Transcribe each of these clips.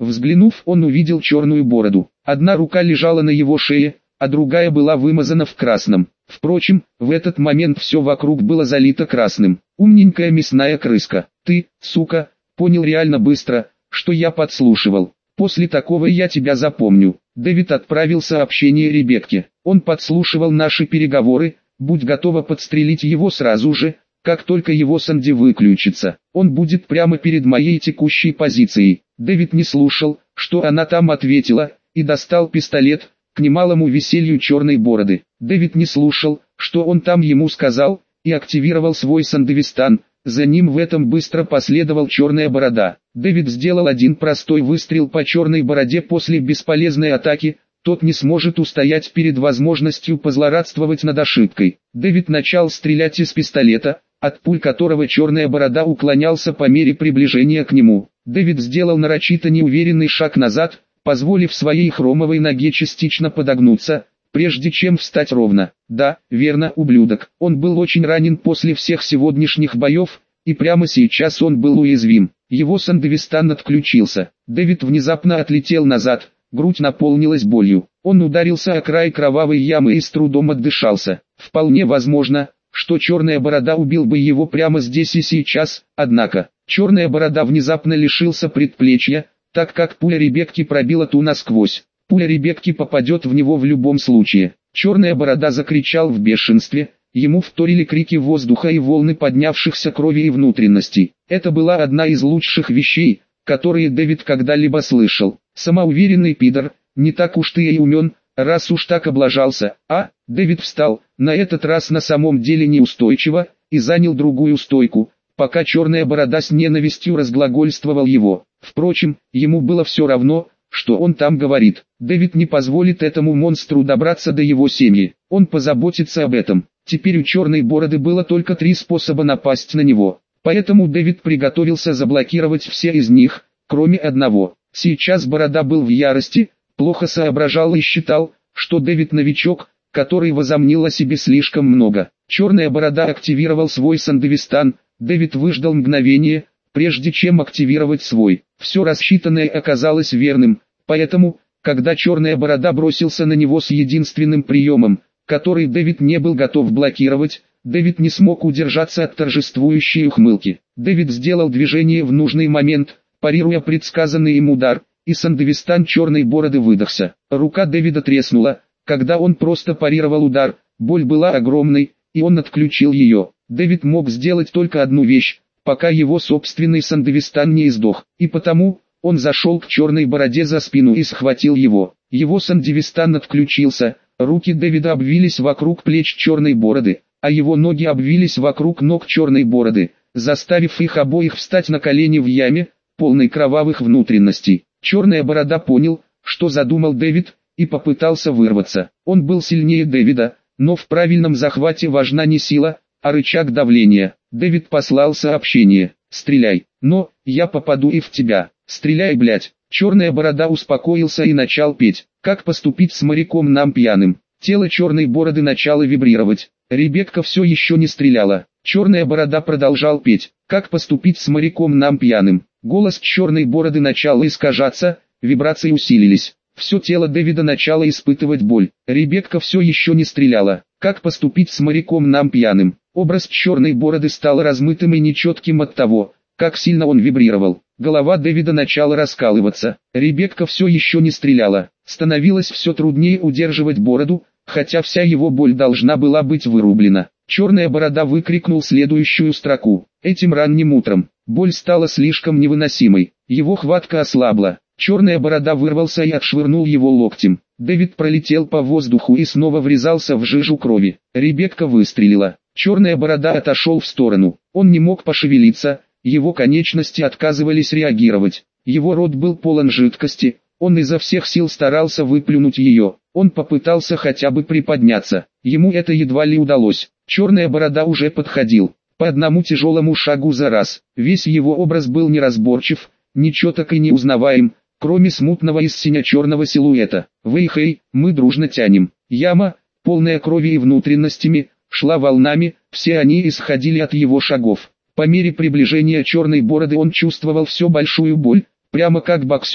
Взглянув, он увидел черную бороду. Одна рука лежала на его шее, а другая была вымазана в красном. Впрочем, в этот момент все вокруг было залито красным. «Умненькая мясная крыска, ты, сука, понял реально быстро, что я подслушивал. После такого я тебя запомню». Дэвид отправил сообщение Ребекке. «Он подслушивал наши переговоры, будь готова подстрелить его сразу же, как только его Санди выключится. Он будет прямо перед моей текущей позицией». Дэвид не слушал, что она там ответила, и достал пистолет, к немалому веселью черной бороды. Дэвид не слушал, что он там ему сказал, и активировал свой Сандевистан. За ним в этом быстро последовал черная борода. Дэвид сделал один простой выстрел по черной бороде после бесполезной атаки. Тот не сможет устоять перед возможностью позлорадствовать над ошибкой. Дэвид начал стрелять из пистолета, от пуль которого черная борода уклонялся по мере приближения к нему. Дэвид сделал нарочито неуверенный шаг назад, позволив своей хромовой ноге частично подогнуться, прежде чем встать ровно. Да, верно, ублюдок. Он был очень ранен после всех сегодняшних боев, и прямо сейчас он был уязвим. Его Сандевистан отключился. Дэвид внезапно отлетел назад, грудь наполнилась болью. Он ударился о край кровавой ямы и с трудом отдышался. Вполне возможно, что черная борода убил бы его прямо здесь и сейчас, однако, черная борода внезапно лишился предплечья, так как пуля Ребекки пробила ту насквозь. Пуля Ребекки попадет в него в любом случае. Черная борода закричал в бешенстве, ему вторили крики воздуха и волны поднявшихся крови и внутренностей. Это была одна из лучших вещей, которые Дэвид когда-либо слышал. Самоуверенный пидор, не так уж ты и умен, раз уж так облажался. Дэвид встал, на этот раз на самом деле неустойчиво, и занял другую стойку, пока черная борода с ненавистью разглагольствовал его. Впрочем, ему было все равно, что он там говорит. Дэвид не позволит этому монстру добраться до его семьи. Он позаботится об этом. Теперь у черной бороды было только 3 способа напасть на него. Поэтому Дэвид приготовился заблокировать все из них, кроме одного. Сейчас борода был в ярости, плохо соображал и считал, что Дэвид новичок, который возомнил о себе слишком много. Черная борода активировал свой Сандевистан. Дэвид выждал мгновение, прежде чем активировать свой. Все рассчитанное оказалось верным, поэтому, когда черная борода бросился на него с единственным приемом, который Дэвид не был готов блокировать, Дэвид не смог удержаться от торжествующей ухмылки. Дэвид сделал движение в нужный момент, парируя предсказанный им удар, и Сандевистан черной бороды выдохся. Рука Дэвида треснула, когда он просто парировал удар, боль была огромной, и он отключил ее. Дэвид мог сделать только одну вещь, пока его собственный Сандевистан не издох, и потому, он зашел к черной бороде за спину и схватил его. Его Сандевистан отключился, руки Дэвида обвились вокруг плеч черной бороды, а его ноги обвились вокруг ног черной бороды, заставив их обоих встать на колени в яме, полной кровавых внутренностей. Черная борода понял, что задумал Дэвид, и попытался вырваться. Он был сильнее Дэвида, но в правильном захвате важна не сила, а рычаг давления. Дэвид послал сообщение: «Стреляй, но, я попаду и в тебя, стреляй, блять». Черная борода успокоился и начал петь: «Как поступить с моряком нам пьяным». Тело черной бороды начало вибрировать. Ребекка все еще не стреляла. Черная борода продолжал петь: «Как поступить с моряком нам пьяным». Голос черной бороды начал искажаться, вибрации усилились. Все тело Дэвида начало испытывать боль. Ребекка все еще не стреляла. «Как поступить с моряком нам пьяным». Образ черной бороды стал размытым и нечетким от того, как сильно он вибрировал. Голова Дэвида начала раскалываться. Ребекка все еще не стреляла. Становилось все труднее удерживать бороду, хотя вся его боль должна была быть вырублена. Черная борода выкрикнул следующую строку: «Этим ранним утром». Боль стала слишком невыносимой. Его хватка ослабла. Черная борода вырвался и отшвырнул его локтем. Дэвид пролетел по воздуху и снова врезался в жижу крови. Ребекка выстрелила. Черная борода отошел в сторону. Он не мог пошевелиться, его конечности отказывались реагировать. Его рот был полон жидкости, он изо всех сил старался выплюнуть ее. Он попытался хотя бы приподняться. Ему это едва ли удалось. Черная борода уже подходил. По одному тяжелому шагу за раз. Весь его образ был неразборчив, нечеток и неузнаваем, кроме смутного из сине-черного силуэта. «Вэйхэй, мы дружно тянем». Яма, полная крови и внутренностями, шла волнами, все они исходили от его шагов. По мере приближения черной бороды он чувствовал все большую боль, прямо как боксер,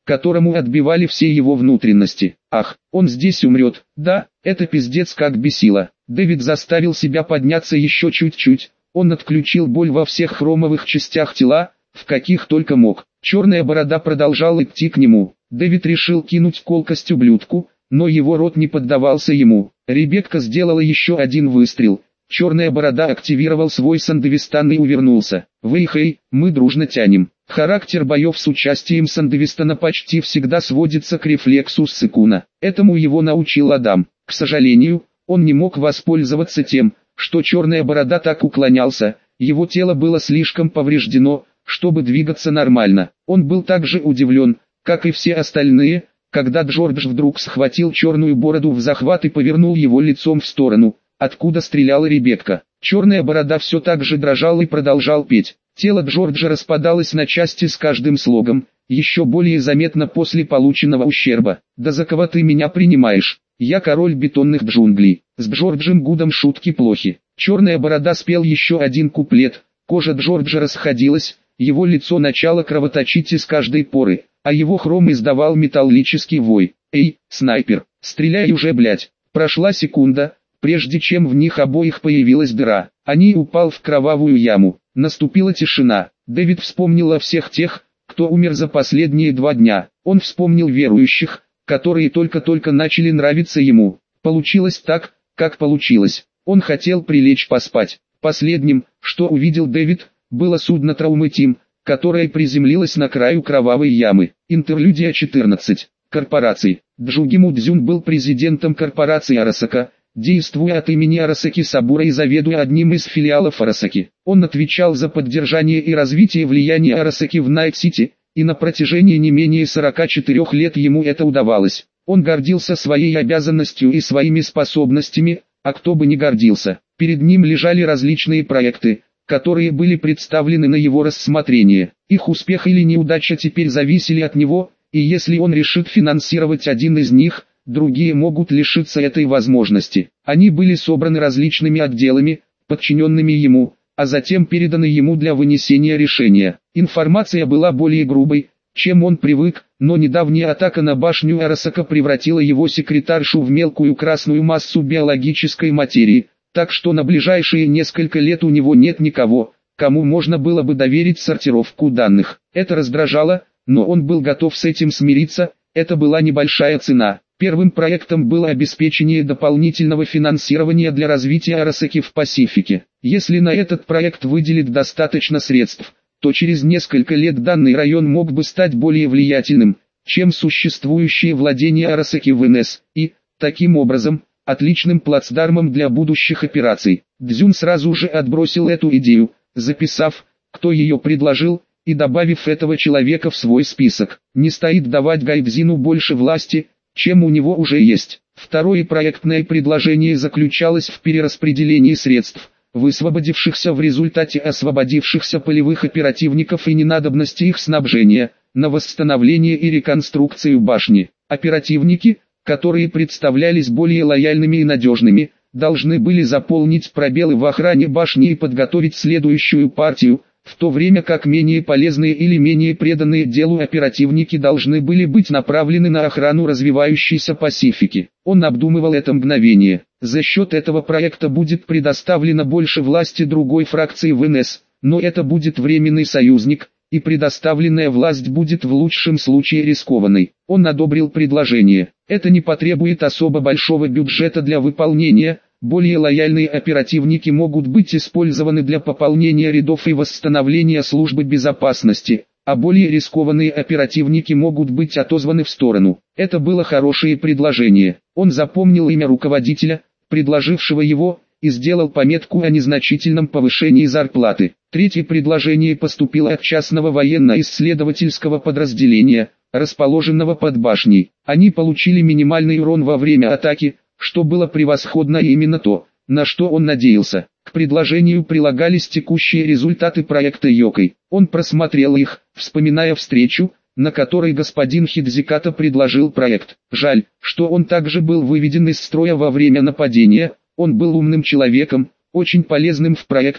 которому отбивали все его внутренности. Ах, он здесь умрет. Да, это пиздец как бесило. Дэвид заставил себя подняться еще чуть-чуть. Он отключил боль во всех хромовых частях тела, в каких только мог. Черная борода продолжала идти к нему. Дэвид решил кинуть колкость ублюдку, но его рот не поддавался ему. Ребекка сделала еще один выстрел. Черная борода активировал свой Сандевистан и увернулся. «Вейхэй, мы дружно тянем». Характер боев с участием Сандевистана почти всегда сводится к рефлексу Ссыкуна. Этому его научил Адам. К сожалению, он не мог воспользоваться тем, что черная борода так уклонялся. Его тело было слишком повреждено, чтобы двигаться нормально. Он был также удивлен, как и все остальные, когда Джордж вдруг схватил черную бороду в захват и повернул его лицом в сторону, откуда стреляла Ребекка. Черная борода все так же дрожал и продолжал петь. Тело Джорджа распадалось на части с каждым слогом, еще более заметно после полученного ущерба. «Да за кого ты меня принимаешь? Я король бетонных джунглей». С Джорджем Гудом шутки плохи. Черная борода спел еще один куплет. Кожа Джорджа расходилась, его лицо начало кровоточить из каждой поры, а его хром издавал металлический вой. «Эй, снайпер, стреляй уже, блять!» Прошла секунда, прежде чем в них обоих появилась дыра. Они упал в кровавую яму. Наступила тишина. Дэвид вспомнил о всех тех, кто умер за последние 2 дня. Он вспомнил верующих, которые только-только начали нравиться ему. Получилось так, как получилось. Он хотел прилечь поспать. Последним, что увидел Дэвид, было судно Трауматим, которое приземлилось на краю кровавой ямы. Интерлюдия 14. Корпораций. Джуги Мудзюн был президентом корпорации Арасака, действуя от имени Арасаки Сабура и заведуя одним из филиалов Арасаки. Он отвечал за поддержание и развитие влияния Арасаки в Найт-Сити, и на протяжении не менее 44 лет ему это удавалось. Он гордился своей обязанностью и своими способностями, а кто бы не гордился. Перед ним лежали различные проекты, которые были представлены на его рассмотрение. Их успех или неудача теперь зависели от него, и если он решит финансировать один из них, другие могут лишиться этой возможности. Они были собраны различными отделами, подчиненными ему, а затем переданы ему для вынесения решения. Информация была более грубой, чем он привык, но недавняя атака на башню Арасака превратила его секретаршу в мелкую красную массу биологической материи, так что на ближайшие несколько лет у него нет никого, кому можно было бы доверить сортировку данных. Это раздражало, но он был готов с этим смириться, это была небольшая цена. Первым проектом было обеспечение дополнительного финансирования для развития Арасаки в Пасифике. Если на этот проект выделить достаточно средств, то через несколько лет данный район мог бы стать более влиятельным, чем существующие владения Арасаки в НС, и, таким образом, отличным плацдармом для будущих операций. Дзюн сразу же отбросил эту идею, записав, кто ее предложил, и добавив этого человека в свой список. Не стоит давать Гайдзину больше власти, чем у него уже есть. Второе проектное предложение заключалось в перераспределении средств, высвободившихся в результате освободившихся полевых оперативников и ненадобности их снабжения, на восстановление и реконструкцию башни. Оперативники, которые представлялись более лояльными и надежными, должны были заполнить пробелы в охране башни и подготовить следующую партию, в то время как менее полезные или менее преданные делу оперативники должны были быть направлены на охрану развивающейся Пасифики. Он обдумывал это мгновение. За счет этого проекта будет предоставлено больше власти другой фракции в НС, но это будет временный союзник, и предоставленная власть будет в лучшем случае рискованной. Он одобрил предложение. Это не потребует особо большого бюджета для выполнения. Более лояльные оперативники могут быть использованы для пополнения рядов и восстановления службы безопасности, а более рискованные оперативники могут быть отозваны в сторону. Это было хорошее предложение. Он запомнил имя руководителя, предложившего его, и сделал пометку о незначительном повышении зарплаты. Третье предложение поступило от частного военно-исследовательского подразделения, расположенного под башней. Они получили минимальный урон во время атаки, что было превосходно и именно то, на что он надеялся. К предложению прилагались текущие результаты проекта Йокой. Он просмотрел их, вспоминая встречу, на которой господин Хидзиката предложил проект. Жаль, что он также был выведен из строя во время нападения. Он был умным человеком, очень полезным в проектах,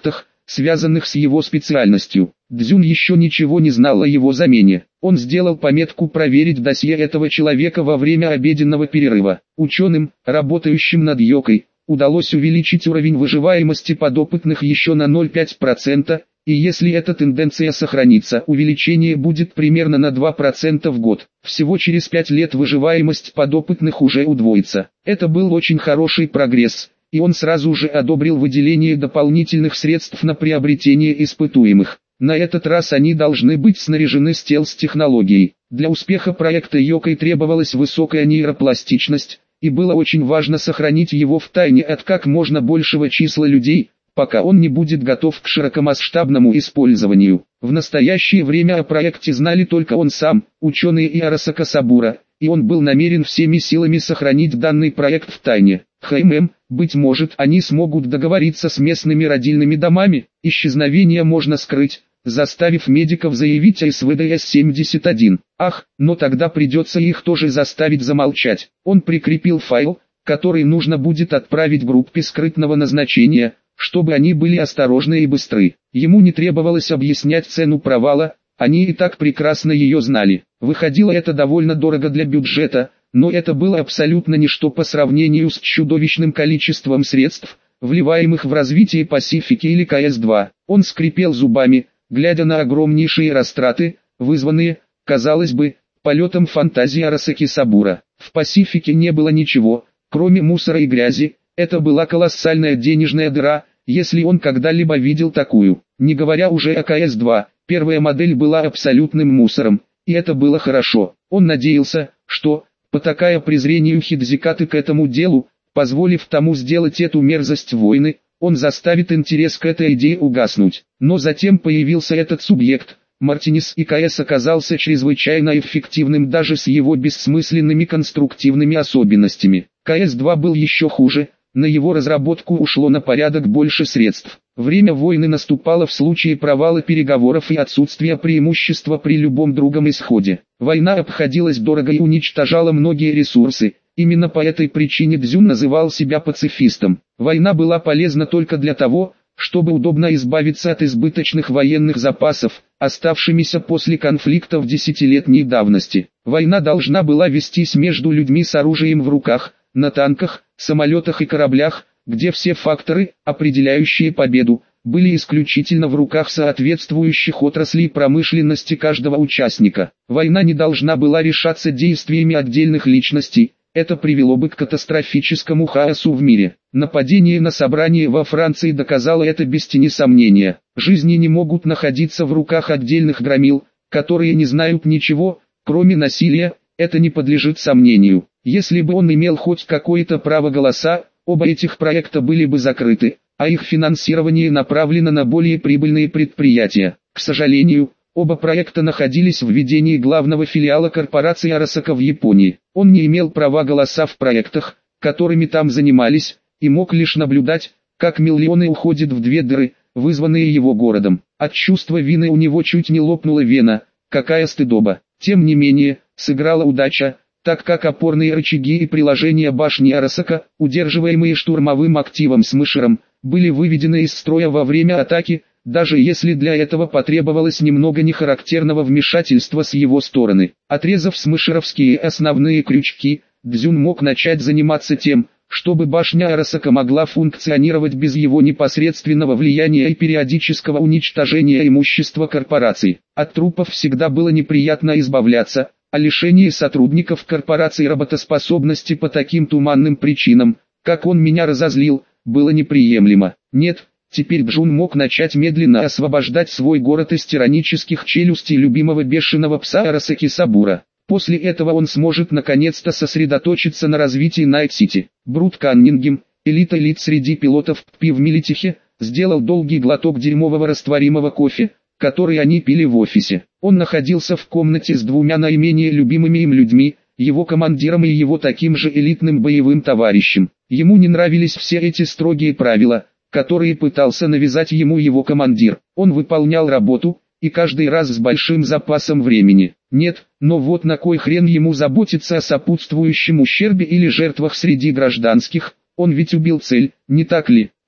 связанных с его специальностью. Цзюн еще ничего не знал о его замене. Он сделал пометку проверить досье этого человека во время обеденного перерыва. Ученым, работающим над йокой, удалось увеличить уровень выживаемости подопытных еще на 0,5%, и если эта тенденция сохранится, увеличение будет примерно на 2% в год. Всего через 5 лет выживаемость подопытных уже удвоится. Это был очень хороший прогресс, и он сразу же одобрил выделение дополнительных средств на приобретение испытуемых. На этот раз они должны быть снаряжены стелс-технологией. Для успеха проекта Йокой требовалась высокая нейропластичность, и было очень важно сохранить его в тайне от как можно большего числа людей, пока он не будет готов к широкомасштабному использованию. В настоящее время о проекте знали только он сам, ученые и Арасака Сабура, и он был намерен всеми силами сохранить данный проект в тайне. Быть может, они смогут договориться с местными родильными домами, исчезновение можно скрыть, заставив медиков заявить о СВДС-71. Но тогда придется их тоже заставить замолчать. Он прикрепил файл, который нужно будет отправить группе скрытного назначения, чтобы они были осторожны и быстры. Ему не требовалось объяснять цену провала, они и так прекрасно ее знали. Выходило это довольно дорого для бюджета, но это было абсолютно ничто по сравнению с чудовищным количеством средств, вливаемых в развитие Пасифики или КС-2. Он скрипел зубами, глядя на огромнейшие растраты, вызванные, казалось бы, полетом фантазии Арасаки Сабура. В Пасифике не было ничего, кроме мусора и грязи. Это была колоссальная денежная дыра, если он когда-либо видел такую. Не говоря уже о КС-2, первая модель была абсолютным мусором, и это было хорошо. Он надеялся, что, потакая презрению Хидзикаты к этому делу, позволив тому сделать эту мерзость войны, он заставит интерес к этой идее угаснуть. Но затем появился этот субъект, Мартинес, и КС оказался чрезвычайно эффективным даже с его бессмысленными конструктивными особенностями. КС-2 был еще хуже. На его разработку ушло на порядок больше средств. Время войны наступало в случае провала переговоров и отсутствия преимущества при любом другом исходе. Война обходилась дорого и уничтожала многие ресурсы. Именно по этой причине Цзюн называл себя пацифистом. Война была полезна только для того, чтобы удобно избавиться от избыточных военных запасов, оставшимися после конфликтов десятилетней давности. Война должна была вестись между людьми с оружием в руках, на танках, самолетах и кораблях, где все факторы, определяющие победу, были исключительно в руках соответствующих отраслей промышленности каждого участника. Война не должна была решаться действиями отдельных личностей, это привело бы к катастрофическому хаосу в мире. Нападение на собрание во Франции доказало это без тени сомнения. Жизни не могут находиться в руках отдельных громил, которые не знают ничего, кроме насилия, это не подлежит сомнению. Если бы он имел хоть какое-то право голоса, оба этих проекта были бы закрыты, а их финансирование направлено на более прибыльные предприятия. К сожалению, оба проекта находились в ведении главного филиала корпорации Арасака в Японии. Он не имел права голоса в проектах, которыми там занимались, и мог лишь наблюдать, как миллионы уходят в две дыры, вызванные его городом. От чувства вины у него чуть не лопнула вена, какая стыдоба. Тем не менее, сыграла удача, так как опорные рычаги и приложения башни Арасака, удерживаемые штурмовым активом с Мышером, были выведены из строя во время атаки, даже если для этого потребовалось немного нехарактерного вмешательства с его стороны. Отрезав смышеровские основные крючки, Цзюн мог начать заниматься тем, чтобы башня Арасака могла функционировать без его непосредственного влияния и периодического уничтожения имущества корпораций. От трупов всегда было неприятно избавляться, а лишение сотрудников корпорации работоспособности по таким туманным причинам, как он меня разозлил, было неприемлемо. Нет, теперь Цзюн мог начать медленно освобождать свой город из тиранических челюстей любимого бешеного пса Арасаки Сабура. После этого он сможет наконец-то сосредоточиться на развитии Найт-Сити. Брут Каннингем, элит среди пилотов ППИ в Милитихе, сделал долгий глоток дерьмового растворимого кофе, который они пили в офисе. Он находился в комнате с двумя наименее любимыми им людьми, его командиром и его таким же элитным боевым товарищем. Ему не нравились все эти строгие правила, которые пытался навязать ему его командир. Он выполнял работу, и каждый раз с большим запасом времени. Нет, но вот на кой хрен ему заботиться о сопутствующем ущербе или жертвах среди гражданских, он ведь убил цель, не так ли?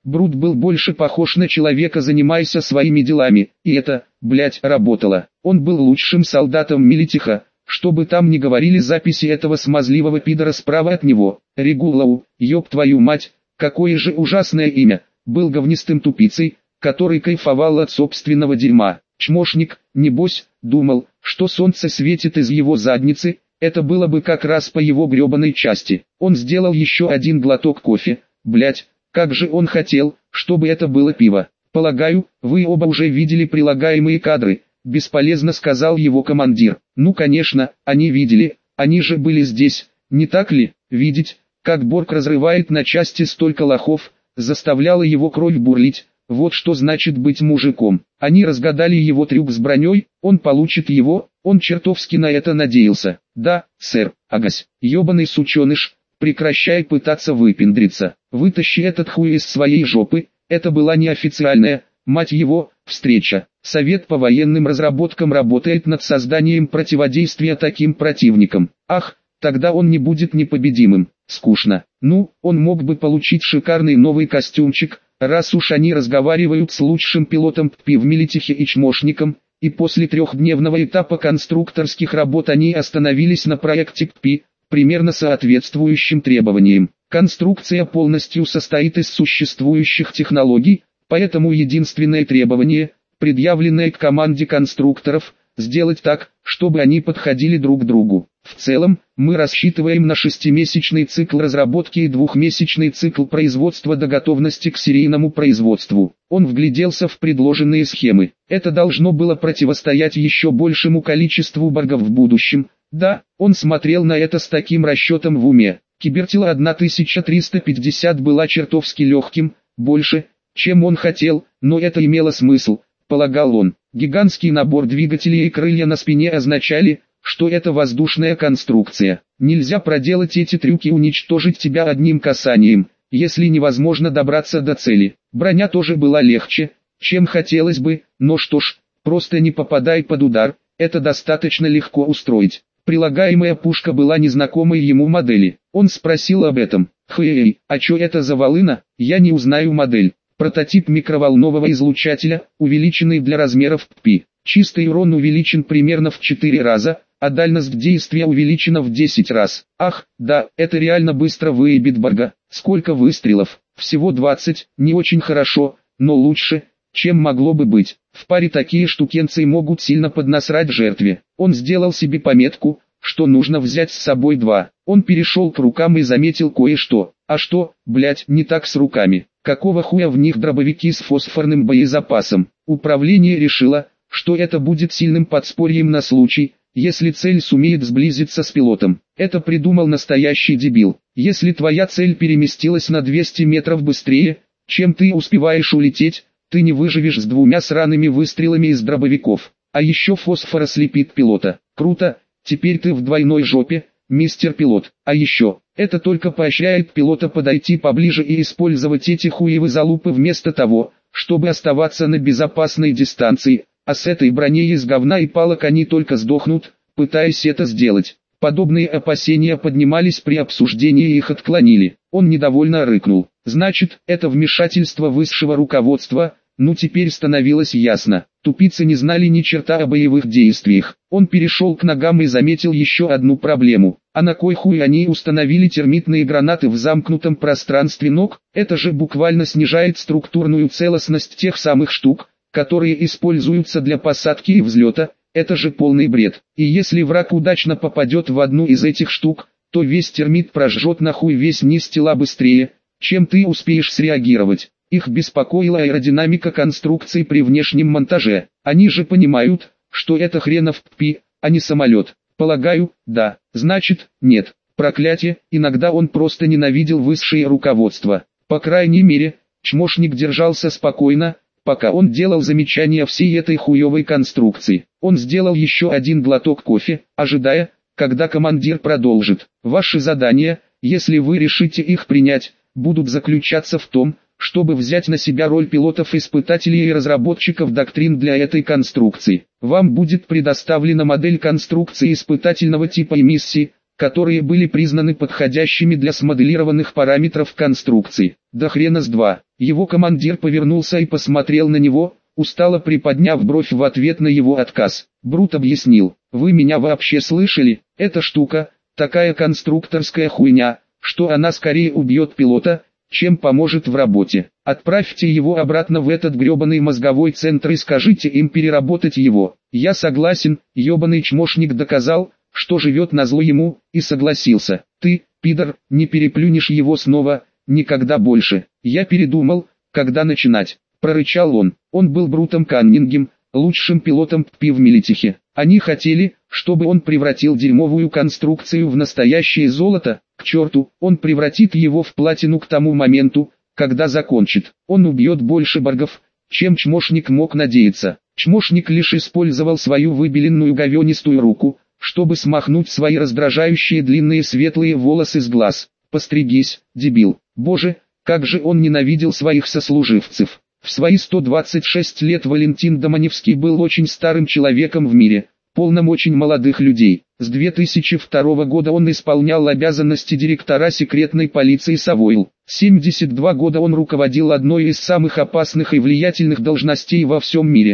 Брут был больше похож на человека, занимайся своими делами, и это, работало. Он был лучшим солдатом Милитиха, что бы там ни говорили записи этого смазливого пидора справа от него. Регулау, ёб твою мать, какое же ужасное имя, был говнистым тупицей, который кайфовал от собственного дерьма. Чмошник, небось, думал, что солнце светит из его задницы, это было бы как раз по его гребаной части. Он сделал еще один глоток кофе, как же он хотел, чтобы это было пиво. Полагаю, вы оба уже видели прилагаемые кадры, бесполезно сказал его командир. Ну конечно, они видели, они же были здесь, не так ли? Видеть, как Борг разрывает на части столько лохов, заставляло его кровь бурлить. Вот что значит быть мужиком. Они разгадали его трюк с броней, он получит его, он чертовски на это надеялся. Да, сэр, агась, ебаный сученыш, прекращай пытаться выпендриться. Вытащи этот хуй из своей жопы, это была неофициальная, мать его, встреча. Совет по военным разработкам работает над созданием противодействия таким противникам. Ах, тогда он не будет непобедимым. Скучно. Ну, он мог бы получить шикарный новый костюмчик, раз уж они разговаривают с лучшим пилотом ППИ в Милитихе и чмошником, и после трехдневного этапа конструкторских работ они остановились на проекте ППИ, примерно соответствующим требованиям. Конструкция полностью состоит из существующих технологий, поэтому единственное требование, предъявленное к команде конструкторов, сделать так, чтобы они подходили друг к другу. В целом, мы рассчитываем на 6-месячный цикл разработки и 2-месячный цикл производства до готовности к серийному производству. Он вгляделся в предложенные схемы. Это должно было противостоять еще большему количеству боргов в будущем. Да, он смотрел на это с таким расчетом в уме. Кибертила 1350 была чертовски легким, больше, чем он хотел, но это имело смысл, полагал он. Гигантский набор двигателей и крылья на спине означали, что это воздушная конструкция. Нельзя проделать эти трюки и уничтожить тебя одним касанием, если невозможно добраться до цели. Броня тоже была легче, чем хотелось бы, но что ж, просто не попадай под удар, это достаточно легко устроить. Прилагаемая пушка была незнакомой ему модели. Он спросил об этом. «Хей, а чё это за волына? Я не узнаю модель». Прототип микроволнового излучателя, увеличенный для размеров ППИ. Чистый урон увеличен примерно в 4 раза, а дальность действия увеличена в 10 раз. Ах, да, это реально быстро выебет Борга. Сколько выстрелов? Всего 20, не очень хорошо, но лучше, чем могло бы быть. В паре такие штукенцы могут сильно поднасрать жертве. Он сделал себе пометку, что нужно взять с собой 2. Он перешел к рукам и заметил кое-что. А что, не так с руками? Какого хуя в них дробовики с фосфорным боезапасом? Управление решило, что это будет сильным подспорьем на случай, если цель сумеет сблизиться с пилотом. Это придумал настоящий дебил. Если твоя цель переместилась на 200 метров быстрее, чем ты успеваешь улететь, ты не выживешь с 2 сраными выстрелами из дробовиков. А еще фосфор ослепит пилота. Круто, теперь ты в двойной жопе, мистер пилот. А еще, это только поощряет пилота подойти поближе и использовать эти хуевы залупы вместо того, чтобы оставаться на безопасной дистанции, а с этой броней из говна и палок они только сдохнут, пытаясь это сделать. Подобные опасения поднимались при обсуждении и их отклонили. Он недовольно рыкнул. Значит, это вмешательство высшего руководства. Ну теперь становилось ясно. Тупицы не знали ни черта о боевых действиях. Он перешел к ногам и заметил еще одну проблему. А на кой хуй они установили термитные гранаты в замкнутом пространстве ног? Это же буквально снижает структурную целостность тех самых штук, которые используются для посадки и взлета. Это же полный бред. И если враг удачно попадет в одну из этих штук, то весь термит прожжет нахуй весь низ тела быстрее, чем ты успеешь среагировать. Их беспокоила аэродинамика конструкции при внешнем монтаже. Они же понимают, что это хренов ППИ, а не самолет. Полагаю, да, значит, нет. Проклятие, иногда он просто ненавидел высшее руководство. По крайней мере, чмошник держался спокойно, пока он делал замечания всей этой хуевой конструкции. Он сделал еще один глоток кофе, ожидая, когда командир продолжит. Ваши задания, если вы решите их принять, будут заключаться в том, чтобы взять на себя роль пилотов-испытателей и разработчиков доктрин для этой конструкции. Вам будет предоставлена модель конструкции испытательного типа и миссии, которые были признаны подходящими для смоделированных параметров конструкции. Да хрена с два. Его командир повернулся и посмотрел на него, устало приподняв бровь в ответ на его отказ. Брут объяснил: «Вы меня вообще слышали? Эта штука, такая конструкторская хуйня, что она скорее убьет пилота, чем поможет в работе. Отправьте его обратно в этот гребаный мозговой центр и скажите им переработать его». Я согласен, ебаный чмошник доказал, что живет назло ему, и согласился. «Ты, пидор, не переплюнешь его снова, никогда больше». «Я передумал, когда начинать», — прорычал он. Он был Брутом Каннингем, лучшим пилотом ППИ в Мелитихе. Они хотели, чтобы он превратил дерьмовую конструкцию в настоящее золото. К черту, он превратит его в платину к тому моменту, когда закончит. Он убьет больше баргов, чем чмошник мог надеяться. Чмошник лишь использовал свою выбеленную говенистую руку, чтобы смахнуть свои раздражающие длинные светлые волосы с глаз. «Постригись, дебил». Боже, как же он ненавидел своих сослуживцев. В свои 126 лет Валентин Доманевский был очень старым человеком в мире, полном очень молодых людей. С 2002 года он исполнял обязанности директора секретной полиции Савойл. 72 года он руководил одной из самых опасных и влиятельных должностей во всем мире.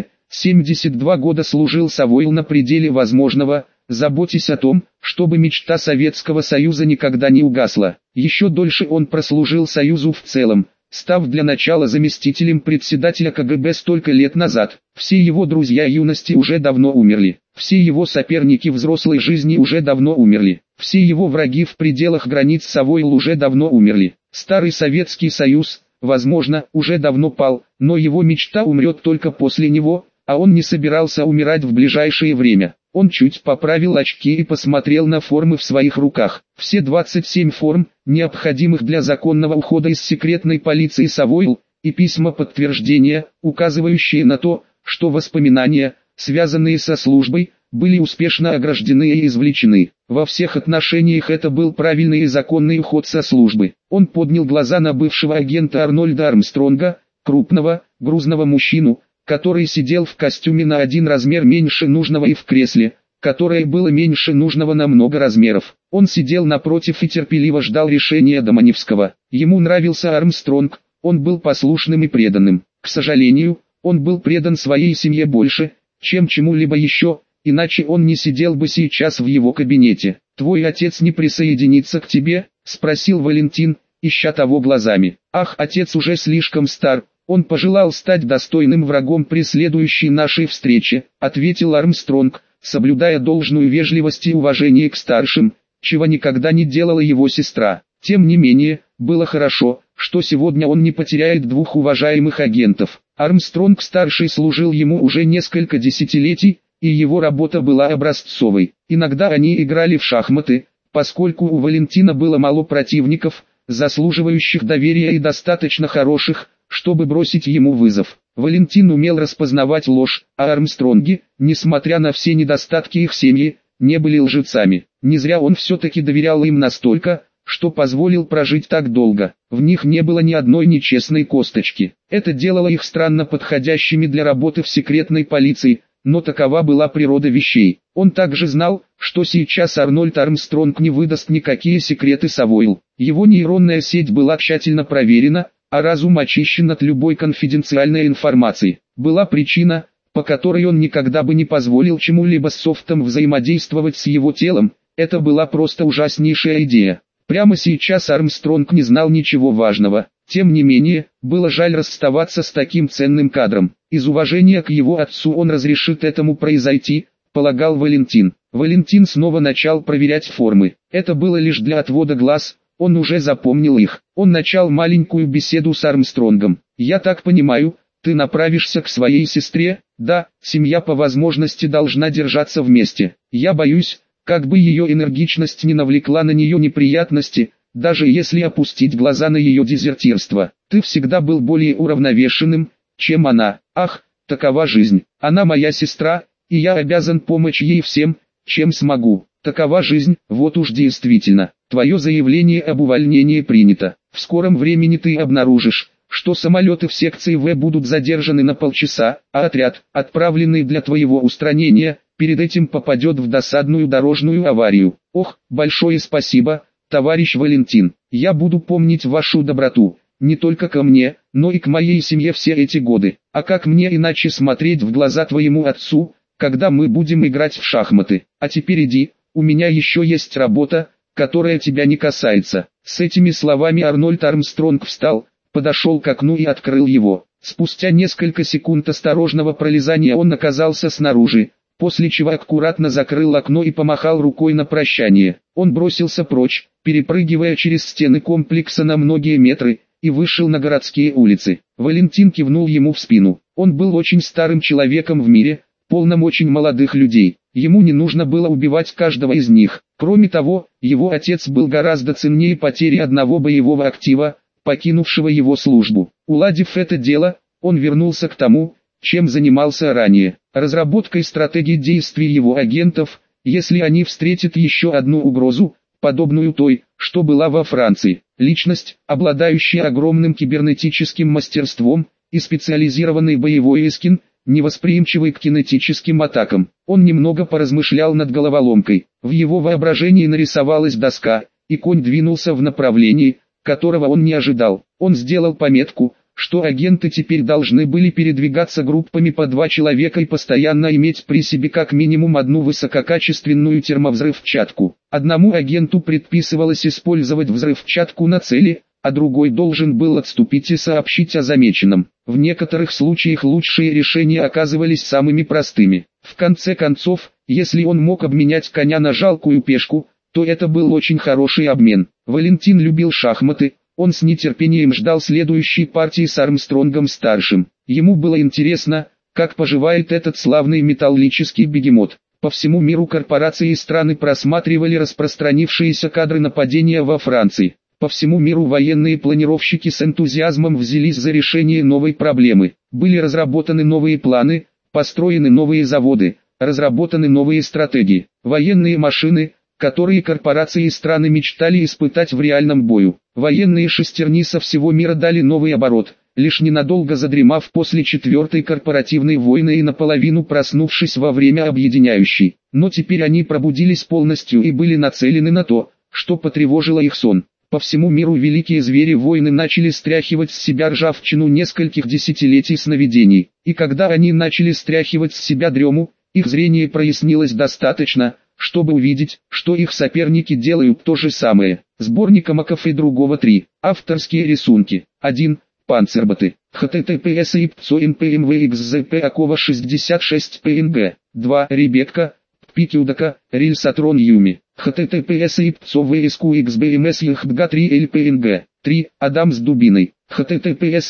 72 года служил Савойл на пределе возможного, заботясь о том, чтобы мечта Советского Союза никогда не угасла. Еще дольше он прослужил Союзу в целом, став для начала заместителем председателя КГБ столько лет назад. Все его друзья юности уже давно умерли. Все его соперники взрослой жизни уже давно умерли. Все его враги в пределах границ Савойл уже давно умерли. Старый Советский Союз, возможно, уже давно пал, но его мечта умрет только после него, а он не собирался умирать в ближайшее время. Он чуть поправил очки и посмотрел на формы в своих руках. Все 27 форм, необходимых для законного ухода из секретной полиции Савойл, и письма подтверждения, указывающие на то, что воспоминания, связанные со службой, были успешно ограждены и извлечены. Во всех отношениях это был правильный и законный уход со службы. Он поднял глаза на бывшего агента Арнольда Армстронга, крупного, грузного мужчину, который сидел в костюме на один размер меньше нужного и в кресле, которое было меньше нужного на много размеров. Он сидел напротив и терпеливо ждал решения Доманевского. Ему нравился Армстронг, он был послушным и преданным. К сожалению, он был предан своей семье больше, чем чему-либо еще, иначе он не сидел бы сейчас в его кабинете. «Твой отец не присоединится к тебе?» – спросил Валентин, ища того глазами. «Ах, отец уже слишком стар. Он пожелал стать достойным врагом при следующей нашей встрече», — ответил Армстронг, соблюдая должную вежливость и уважение к старшим, чего никогда не делала его сестра. Тем не менее, было хорошо, что сегодня он не потеряет двух уважаемых агентов. Армстронг-старший служил ему уже несколько десятилетий, и его работа была образцовой. Иногда они играли в шахматы, поскольку у Валентина было мало противников, заслуживающих доверия и достаточно хороших, чтобы бросить ему вызов. Валентин умел распознавать ложь, а Армстронги, несмотря на все недостатки их семьи, не были лжецами. Не зря он все-таки доверял им настолько, что позволил прожить так долго. В них не было ни одной нечестной косточки. Это делало их странно подходящими для работы в секретной полиции, но такова была природа вещей. Он также знал, что сейчас Арнольд Армстронг не выдаст никакие секреты Савойл. Его нейронная сеть была тщательно проверена, а разум очищен от любой конфиденциальной информации. Была причина, по которой он никогда бы не позволил чему-либо с софтом взаимодействовать с его телом. Это была просто ужаснейшая идея. Прямо сейчас Армстронг не знал ничего важного. Тем не менее, было жаль расставаться с таким ценным кадром. Из уважения к его отцу он разрешит этому произойти, полагал Валентин. Валентин снова начал проверять формы. Это было лишь для отвода глаз. Он уже запомнил их. Он начал маленькую беседу с Армстронгом. «Я так понимаю, ты направишься к своей сестре?» «Да, семья по возможности должна держаться вместе. Я боюсь, как бы ее энергичность не навлекла на нее неприятности, даже если опустить глаза на ее дезертирство. Ты всегда был более уравновешенным, чем она. Ах, такова жизнь. Она моя сестра, и я обязан помочь ей всем, чем смогу. Такова жизнь, вот уж действительно. Твое заявление об увольнении принято. В скором времени ты обнаружишь, что самолеты в секции В будут задержаны на полчаса, а отряд, отправленный для твоего устранения, перед этим попадет в досадную дорожную аварию. Ох, большое спасибо, товарищ Валентин, я буду помнить вашу доброту, не только ко мне, но и к моей семье все эти годы. А как мне иначе смотреть в глаза твоему отцу, когда мы будем играть в шахматы? А теперь иди, у меня еще есть работа, которая тебя не касается». С этими словами Арнольд Армстронг встал, подошел к окну и открыл его. Спустя несколько секунд осторожного пролезания он оказался снаружи, после чего аккуратно закрыл окно и помахал рукой на прощание. Он бросился прочь, перепрыгивая через стены комплекса на многие метры, и вышел на городские улицы. Валентин кивнул ему в спину. Он был очень старым человеком в мире, полном очень молодых людей. Ему не нужно было убивать каждого из них. Кроме того, его отец был гораздо ценнее потери одного боевого актива, покинувшего его службу. Уладив это дело, он вернулся к тому, чем занимался ранее, разработкой стратегии действий его агентов, если они встретят еще одну угрозу, подобную той, что была во Франции. Личность, обладающая огромным кибернетическим мастерством и специализированный боевой эскин, невосприимчивый к кинетическим атакам. Он немного поразмышлял над головоломкой. В его воображении нарисовалась доска, и конь двинулся в направлении, которого он не ожидал. Он сделал пометку, что агенты теперь должны были передвигаться группами по 2 человека и постоянно иметь при себе как минимум одну высококачественную термовзрывчатку. Одному агенту предписывалось использовать взрывчатку на цели, а другой должен был отступить и сообщить о замеченном. В некоторых случаях лучшие решения оказывались самыми простыми. В конце концов, если он мог обменять коня на жалкую пешку, то это был очень хороший обмен. Валентин любил шахматы, он с нетерпением ждал следующей партии с Армстронгом-старшим. Ему было интересно, как поживает этот славный металлический бегемот. По всему миру корпорации и страны просматривали распространившиеся кадры нападения во Франции. По всему миру военные планировщики с энтузиазмом взялись за решение новой проблемы. Были разработаны новые планы, построены новые заводы, разработаны новые стратегии. Военные машины, которые корпорации и страны мечтали испытать в реальном бою. Военные шестерни со всего мира дали новый оборот, лишь ненадолго задремав после 4-й корпоративной войны и наполовину проснувшись во время объединяющей. Но теперь они пробудились полностью и были нацелены на то, что потревожило их сон. По всему миру великие звери-воины начали стряхивать с себя ржавчину нескольких десятилетий сновидений. И когда они начали стряхивать с себя дрему, их зрение прояснилось достаточно, чтобы увидеть, что их соперники делают то же самое. Сборник Амаков и другого 3. Авторские рисунки. 1. Панцерботы. https ipco.npmvxzp Акова 66 png. 2. Ребекка, Пикюдака, Рильсатрон Юми. https ipco.vsqxbms-3 3. Адам с дубиной. https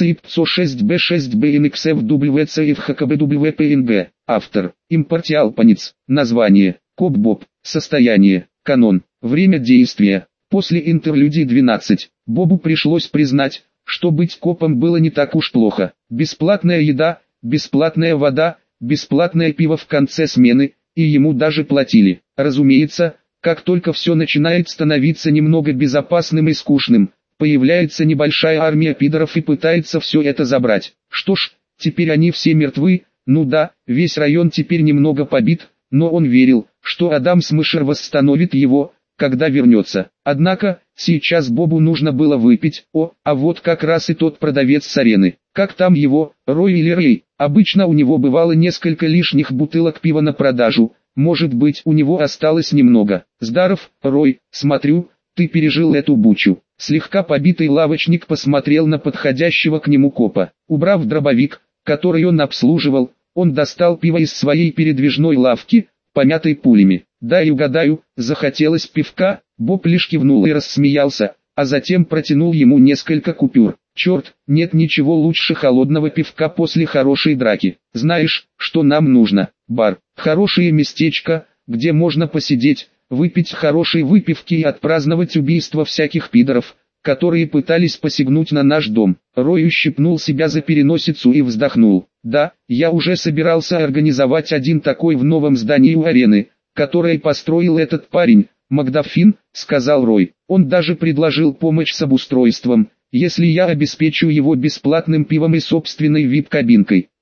ipco6b6bnxfwcfhkbwpng. Автор. Импортиалпанец. Название. Коп-Боб. Состояние. Канон. Время действия. После интерлюдии 12. Бобу пришлось признать, что быть копом было не так уж плохо. Бесплатная еда, бесплатная вода, бесплатное пиво в конце смены, и ему даже платили. Разумеется, как только все начинает становиться немного безопасным и скучным, появляется небольшая армия пидоров и пытается все это забрать. Что ж, теперь они все мертвы, ну да, весь район теперь немного побит, но он верил, что Адам Смышер восстановит его, когда вернется. Однако, сейчас Бобу нужно было выпить. А вот как раз и тот продавец с арены. Как там его, Рой или Рэй? Обычно у него бывало несколько лишних бутылок пива на продажу. Может быть, у него осталось немного. Здаров, Рой, смотрю, ты пережил эту бучу. Слегка побитый лавочник посмотрел на подходящего к нему копа. Убрав дробовик, который он обслуживал, он достал пиво из своей передвижной лавки, помятой пулями. «Дай угадаю, захотелось пивка?» Боб лишь кивнул и рассмеялся, а затем протянул ему несколько купюр. «Черт, нет ничего лучше холодного пивка после хорошей драки. Знаешь, что нам нужно? Бар, хорошее местечко, где можно посидеть, выпить хорошей выпивки и отпраздновать убийство всяких пидоров, которые пытались посягнуть на наш дом». Рой ущипнул себя за переносицу и вздохнул. «Да, я уже собирался организовать один такой в новом здании у арены, которое построил этот парень, Макдаффин», — сказал Рой. «Он даже предложил помощь с обустройством, если я обеспечу его бесплатным пивом и собственной вип-кабинкой.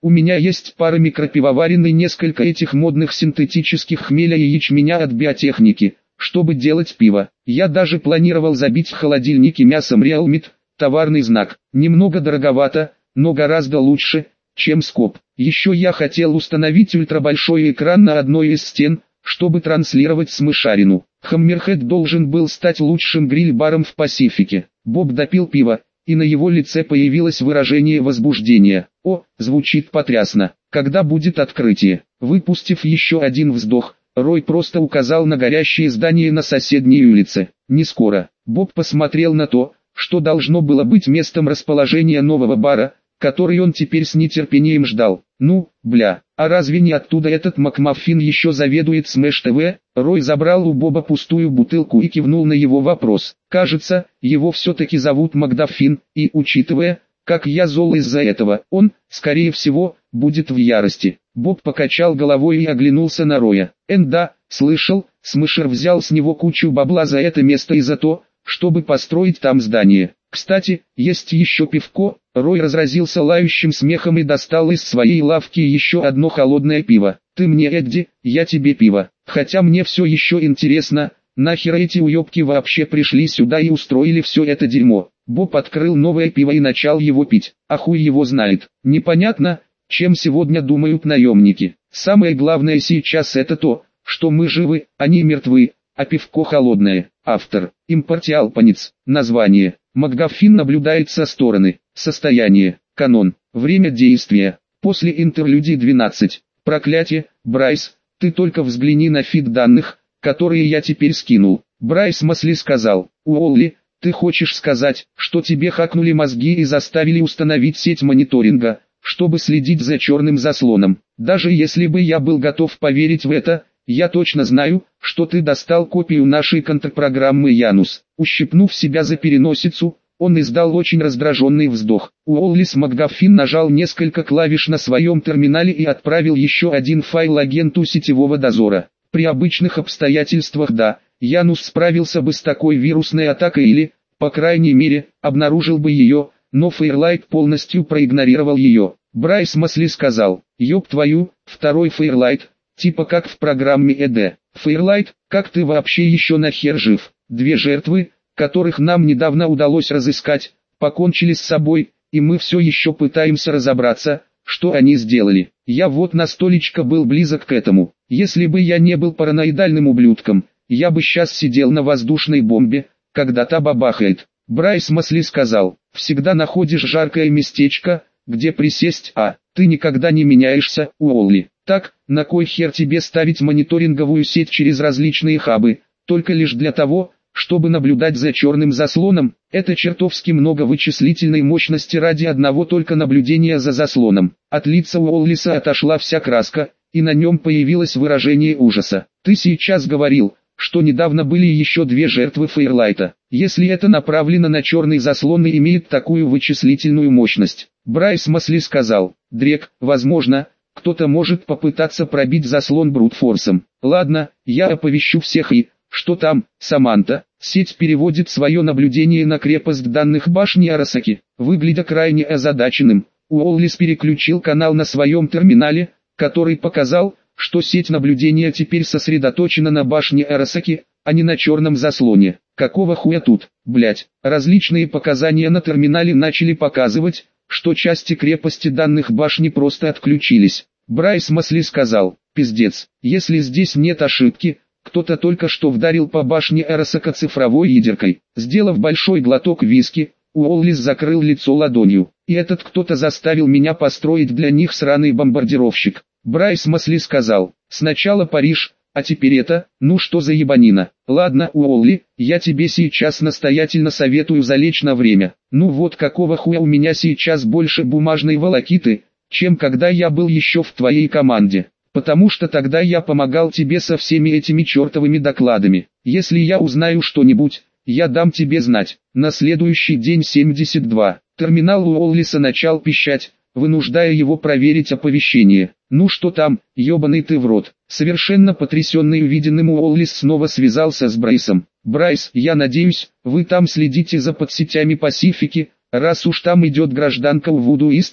У меня есть пара микропивоварен и несколько этих модных синтетических хмеля и ячменя от биотехники, чтобы делать пиво. Я даже планировал забить в холодильнике мясом Real Meat, товарный знак. Немного дороговато, но гораздо лучше, чем скоб. Еще я хотел установить ультрабольшой экран на одной из стен, чтобы транслировать смышарину. Хаммерхед должен был стать лучшим гриль-баром в Пасифике. Боб допил пиво, и на его лице появилось выражение возбуждения. О, звучит потрясно. Когда будет открытие? Выпустив еще один вздох, Рой просто указал на горящие здания на соседней улице. Не скоро. Боб посмотрел на то, что должно было быть местом расположения нового бара, который он теперь с нетерпением ждал. Ну, бля, а разве не оттуда этот МакМаффин еще заведует Смэш ТВ? Рой забрал у Боба пустую бутылку и кивнул на его вопрос. Кажется, его все-таки зовут Макдаффин, и, учитывая, как я зол из-за этого, он, скорее всего, будет в ярости. Боб покачал головой и оглянулся на Роя. Да, слышал, Смышер взял с него кучу бабла за это место и за то, чтобы построить там здание. Кстати, есть еще пивко. Рой разразился лающим смехом и достал из своей лавки еще одно холодное пиво. Ты мне, Эдди, я тебе пиво. Хотя мне все еще интересно, нахер эти уебки вообще пришли сюда и устроили все это дерьмо. Боб открыл новое пиво и начал его пить. А хуй его знает. Непонятно, чем сегодня думают наемники. Самое главное сейчас это то, что мы живы, они мертвы, а пивко холодное. Автор: импортиалпанец. Название: МакГаффин наблюдает со стороны. Состояние: канон. Время действия: после интерлюдии 12. Проклятие: Брайс, ты только взгляни на фид данных, которые я теперь скинул. Брайс Масли сказал: Уолли, ты хочешь сказать, что тебе хакнули мозги и заставили установить сеть мониторинга, чтобы следить за черным заслоном? Даже если бы я был готов поверить в это, я точно знаю, что ты достал копию нашей контрпрограммы Янус. Ущипнув себя за переносицу, он издал очень раздраженный вздох. Уоллис МакГаффин нажал несколько клавиш на своем терминале и отправил еще один файл агенту сетевого дозора. При обычных обстоятельствах да, Янус справился бы с такой вирусной атакой или, по крайней мере, обнаружил бы ее, но Фейерлайт полностью проигнорировал ее. Брайс Масли сказал: ёб твою, второй Фейерлайт. Типа как в программе ЭД. Фейерлайт, как ты вообще еще нахер жив? Две жертвы, которых нам недавно удалось разыскать, покончили с собой, и мы все еще пытаемся разобраться, что они сделали. Я вот настолечко был близок к этому. Если бы я не был параноидальным ублюдком, я бы сейчас сидел на воздушной бомбе, когда та бабахает. Брайс Масли сказал: всегда находишь жаркое местечко, где присесть, а ты никогда не меняешься, Уолли. Так, на кой хер тебе ставить мониторинговую сеть через различные хабы, только лишь для того, чтобы наблюдать за черным заслоном? Это чертовски много вычислительной мощности ради одного только наблюдения за заслоном. От лица Уоллиса отошла вся краска, и на нем появилось выражение ужаса. Ты сейчас говорил, что недавно были еще две жертвы Фейерлайта. Если это направлено на черный заслон и имеет такую вычислительную мощность. Брайс Масли сказал: Дрек, возможно, кто-то может попытаться пробить заслон брутфорсом. Ладно, я оповещу всех и... Что там, Саманта? Сеть переводит свое наблюдение на крепость данных башни Арасаки. Выглядя крайне озадаченным, Уоллис переключил канал на своем терминале, который показал, что сеть наблюдения теперь сосредоточена на башне Арасаки, а не на черном заслоне. Какого хуя тут, блять? Различные показания на терминале начали показывать, что части крепости данных башни просто отключились. Брайс Масли сказал: пиздец, если здесь нет ошибки, кто-то только что вдарил по башне Арасака цифровой ядеркой. Сделав большой глоток виски, Уоллис закрыл лицо ладонью. И этот кто-то заставил меня построить для них сраный бомбардировщик. Брайс Масли сказал: сначала Париж, а теперь это, ну что за ебанина. Ладно, Уолли, я тебе сейчас настоятельно советую залечь на время. Ну вот какого хуя у меня сейчас больше бумажной волокиты, чем когда я был еще в твоей команде. Потому что тогда я помогал тебе со всеми этими чертовыми докладами. Если я узнаю что-нибудь, я дам тебе знать. На следующий день 72. Терминал Уоллиса начал пищать, вынуждая его проверить оповещение. Ну что там, ебаный ты в рот. Совершенно потрясенный увиденным Уоллис снова связался с Брайсом. Брайс, я надеюсь, вы там следите за подсетями Пасифики, раз уж там идет гражданка у вудуистов.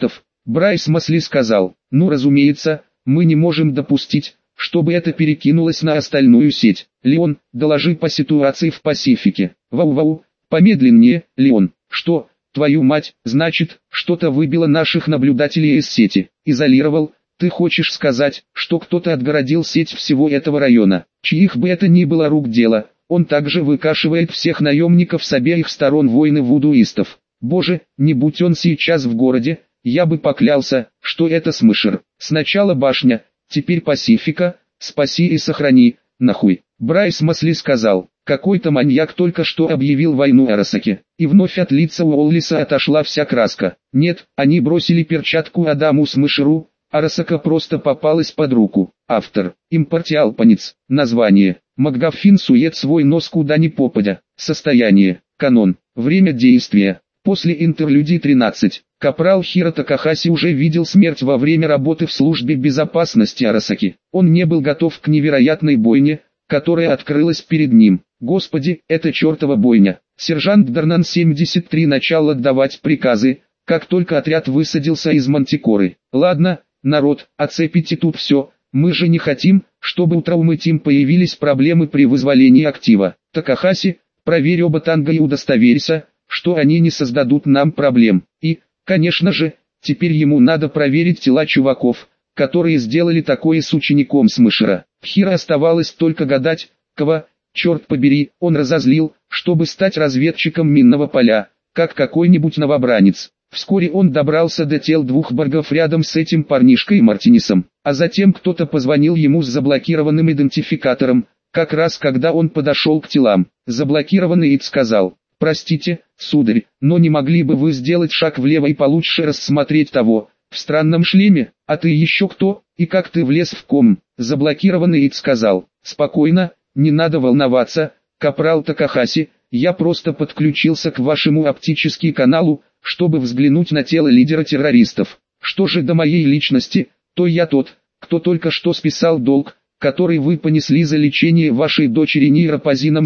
Брайс Мосли сказал, ну разумеется, мы не можем допустить, чтобы это перекинулось на остальную сеть. Леон, доложи по ситуации в Пасифике. Вау-вау, помедленнее, Леон. Что, твою мать, значит, что-то выбило наших наблюдателей из сети, изолировал? Ты хочешь сказать, что кто-то отгородил сеть всего этого района, чьих бы это ни было рук дело, он также выкашивает всех наемников с обеих сторон войны вудуистов. Боже, не будь он сейчас в городе, я бы поклялся, что это Смышер. Сначала башня, теперь Пасифика, спаси и сохрани, нахуй. Брайс Мосли сказал, какой-то маньяк только что объявил войну Арасаке, и вновь от лица Уоллиса отошла вся краска. Нет, они бросили перчатку Адаму Смышеру, Арасака просто попалась под руку. Автор, импортиалпанец, название, МакГаффин сует свой нос куда ни попадя. Состояние, канон, время действия. После интерлюдии 13, капрал Хиро Такахаси уже видел смерть во время работы в службе безопасности Арасаки. Он не был готов к невероятной бойне, которая открылась перед ним. Господи, это чертова бойня. Сержант Дарнан 73 начал отдавать приказы, как только отряд высадился из Мантикоры. Ладно, народ, оцепите тут все, мы же не хотим, чтобы у Траумы Тим появились проблемы при вызволении актива. Такахаси, проверь оба танго и удостоверься, что они не создадут нам проблем. И, конечно же, теперь ему надо проверить тела чуваков, которые сделали такое с учеником Смышера. Хиро оставалось только гадать, кого, черт побери, он разозлил, чтобы стать разведчиком минного поля, как какой-нибудь новобранец. Вскоре он добрался до тел двух боргов рядом с этим парнишкой Мартинесом, а затем кто-то позвонил ему с заблокированным идентификатором, как раз когда он подошел к телам. Заблокированный Ид сказал, «Простите, сударь, но не могли бы вы сделать шаг влево и получше рассмотреть того, в странном шлеме, а ты еще кто, и как ты влез в ком?» Заблокированный Ид сказал, «Спокойно, не надо волноваться, капрал Такахаси, я просто подключился к вашему оптическому каналу, чтобы взглянуть на тело лидера террористов. Что же до моей личности, то я тот, кто только что списал долг, который вы понесли за лечение вашей дочери нейропозином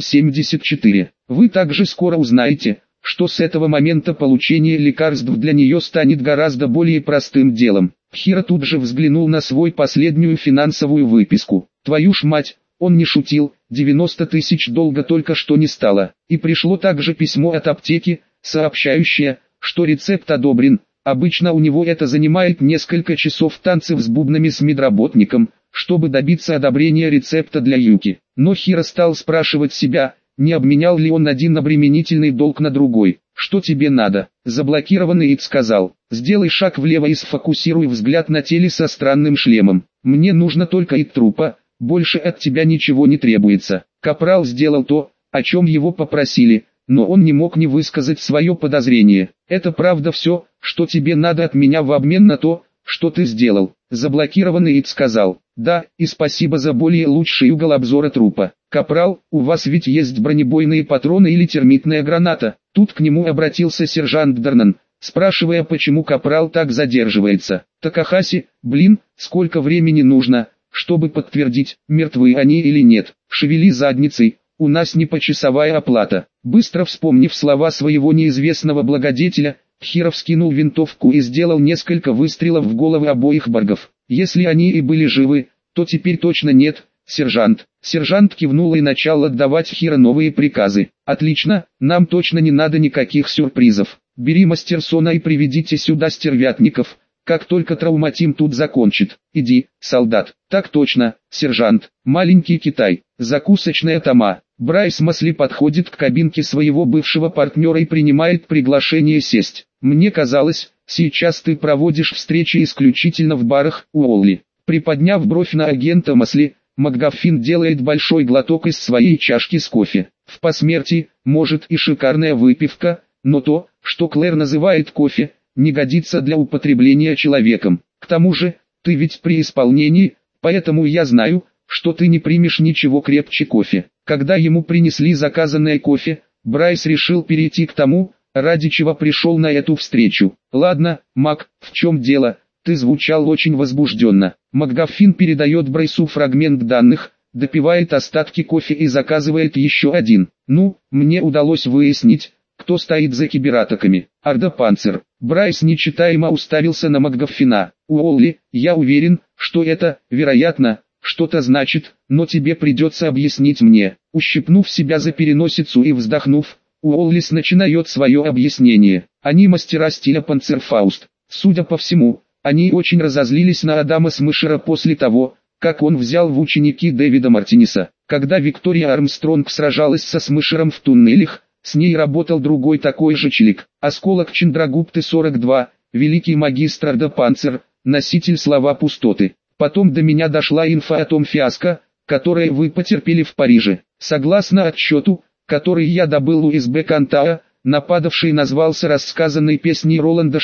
74. Вы также скоро узнаете, что с этого момента получение лекарств для нее станет гораздо более простым делом». Хиро тут же взглянул на свою последнюю финансовую выписку. Твою ж мать, он не шутил, 90 тысяч долга только что не стало. И пришло также письмо от аптеки, сообщающее, что рецепт одобрен. Обычно у него это занимает несколько часов танцев с бубнами с медработником, чтобы добиться одобрения рецепта для Юки. Но Хиро стал спрашивать себя, не обменял ли он один обременительный долг на другой. «Что тебе надо?» Заблокированный Ид сказал, «Сделай шаг влево и сфокусируй взгляд на теле со странным шлемом. Мне нужно только Ид трупа, больше от тебя ничего не требуется». Капрал сделал то, о чем его попросили, но он не мог не высказать свое подозрение. «Это правда все, что тебе надо от меня в обмен на то, что ты сделал?» Заблокированный Ид сказал, «Да, и спасибо за более лучший угол обзора трупа. Капрал, у вас ведь есть бронебойные патроны или термитная граната?» Тут к нему обратился сержант Дарнан, спрашивая, почему капрал так задерживается. «Такахаси, блин, сколько времени нужно, чтобы подтвердить, мертвы они или нет? Шевели задницей, у нас не почасовая оплата». Быстро вспомнив слова своего неизвестного благодетеля, Хиро вскинул винтовку и сделал несколько выстрелов в головы обоих боргов. «Если они и были живы, то теперь точно нет, сержант». Сержант кивнул и начал отдавать Хиро новые приказы. «Отлично, нам точно не надо никаких сюрпризов. Бери Мастерсона и приведите сюда стервятников, как только Трауматим тут закончит. Иди, солдат». «Так точно, сержант». Маленький Китай, закусочная Тома. Брайс Мосли подходит к кабинке своего бывшего партнера и принимает приглашение сесть. «Мне казалось, сейчас ты проводишь встречи исключительно в барах, Уолли». Приподняв бровь на агента Мосли, МакГаффин делает большой глоток из своей чашки с кофе. В посмертии, может и шикарная выпивка, но то, что Клэр называет кофе, не годится для употребления человеком. К тому же, ты ведь при исполнении, поэтому я знаю, что ты не примешь ничего крепче кофе. Когда ему принесли заказанное кофе, Брайс решил перейти к тому, ради чего пришел на эту встречу. «Ладно, Мак, в чем дело? Ты звучал очень возбужденно». МакГаффин передает Брайсу фрагмент данных, допивает остатки кофе и заказывает еще один. «Ну, мне удалось выяснить, кто стоит за кибератаками. Орда Панцер. Брайс нечитаемо уставился на МакГаффина. Уолли, я уверен, что это, вероятно, что-то значит, но тебе придется объяснить мне. Ущипнув себя за переносицу и вздохнув, Уоллис начинает свое объяснение. Они мастера стиля Панцерфауст. Судя по всему, они очень разозлились на Адама Смешера после того, как он взял в ученики Дэвида Мартинеса. Когда Виктория Армстронг сражалась со Смешером в туннелях, с ней работал другой такой же челик. Осколок Чандрагупты 42, великий магистр Орда Панцер, носитель слова пустоты. Потом до меня дошла инфа о том фиаско, которое вы потерпели в Париже. Согласно отчету, который я добыл у СБ Кантаа, нападавший назвался рассказанной песней Роланда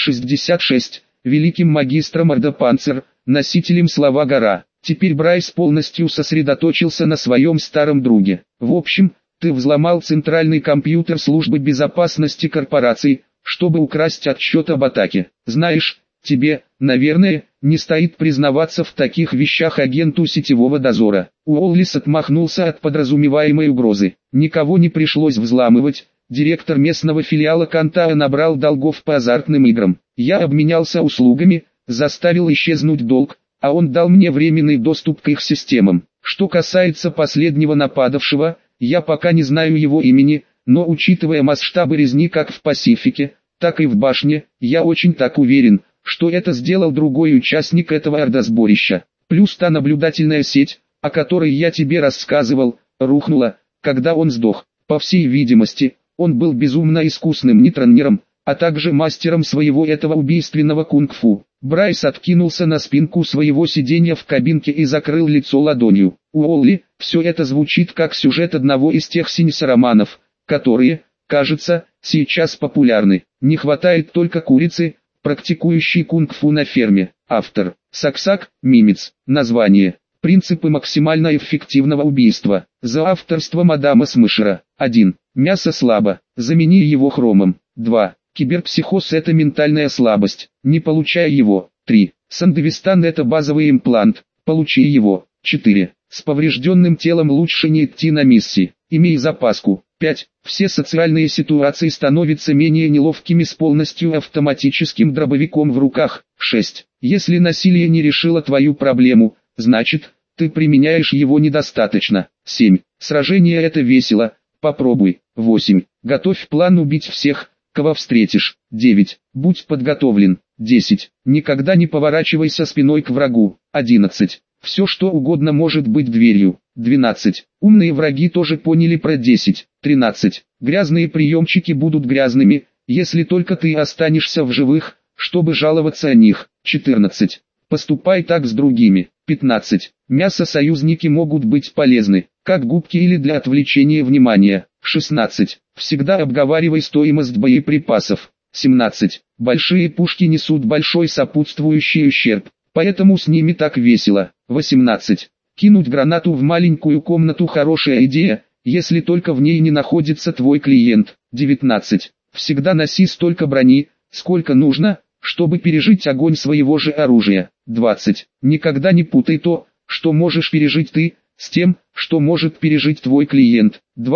66, великим магистром Орда Панцер, носителем слова гора. Теперь Брайс полностью сосредоточился на своем старом друге. В общем, ты взломал центральный компьютер службы безопасности корпорации, чтобы украсть отчет об атаке. Знаешь, тебе, наверное, не стоит признаваться в таких вещах агенту сетевого дозора. Уоллис отмахнулся от подразумеваемой угрозы. Никого не пришлось взламывать. Директор местного филиала Кантаа набрал долгов по азартным играм. Я обменялся услугами, заставил исчезнуть долг, а он дал мне временный доступ к их системам. Что касается последнего нападавшего, я пока не знаю его имени, но учитывая масштабы резни как в Пасифике, так и в башне, я очень так уверен, что это сделал другой участник этого ордосборища. Плюс та наблюдательная сеть, о которой я тебе рассказывал, рухнула, когда он сдох. По всей видимости, он был безумно искусным нейронером, а также мастером своего этого убийственного кунг-фу. Брайс откинулся на спинку своего сиденья в кабинке и закрыл лицо ладонью. Уолли, все это звучит как сюжет одного из тех синьс-романов, которые, кажется, сейчас популярны. Не хватает только курицы, практикующей кунг-фу на ферме. Автор: Саксак, Мимец. Название: Принципы максимально эффективного убийства. За авторством Адама Смешера. 1. Мясо слабо. Замени его хромом. 2. Киберпсихоз — это ментальная слабость. Не получай его. 3. Сандевистан — это базовый имплант. Получи его. 4. С поврежденным телом лучше не идти на миссии. Имей запаску. 5. Все социальные ситуации становятся менее неловкими с полностью автоматическим дробовиком в руках. 6. Если насилие не решило твою проблему, значит, ты применяешь его недостаточно. 7. Сражение — это весело. Попробуй. 8. Готовь план убить всех, кого встретишь. 9. Будь подготовлен. 10. Никогда не поворачивайся спиной к врагу. 11. Все что угодно может быть дверью. 12. Умные враги тоже поняли про 10. 13. Грязные приемчики будут грязными, если только ты останешься в живых, чтобы жаловаться о них. 14. Поступай так с другими. 15. Мясо-союзники могут быть полезны, как губки или для отвлечения внимания. 16. Всегда обговаривай стоимость боеприпасов. 17. Большие пушки несут большой сопутствующий ущерб, поэтому с ними так весело. 18. Кинуть гранату в маленькую комнату — хорошая идея, если только в ней не находится твой клиент. 19. Всегда носи столько брони, сколько нужно, чтобы пережить огонь своего же оружия. 20. Никогда не путай то, что можешь пережить ты, с тем, что может пережить твой клиент.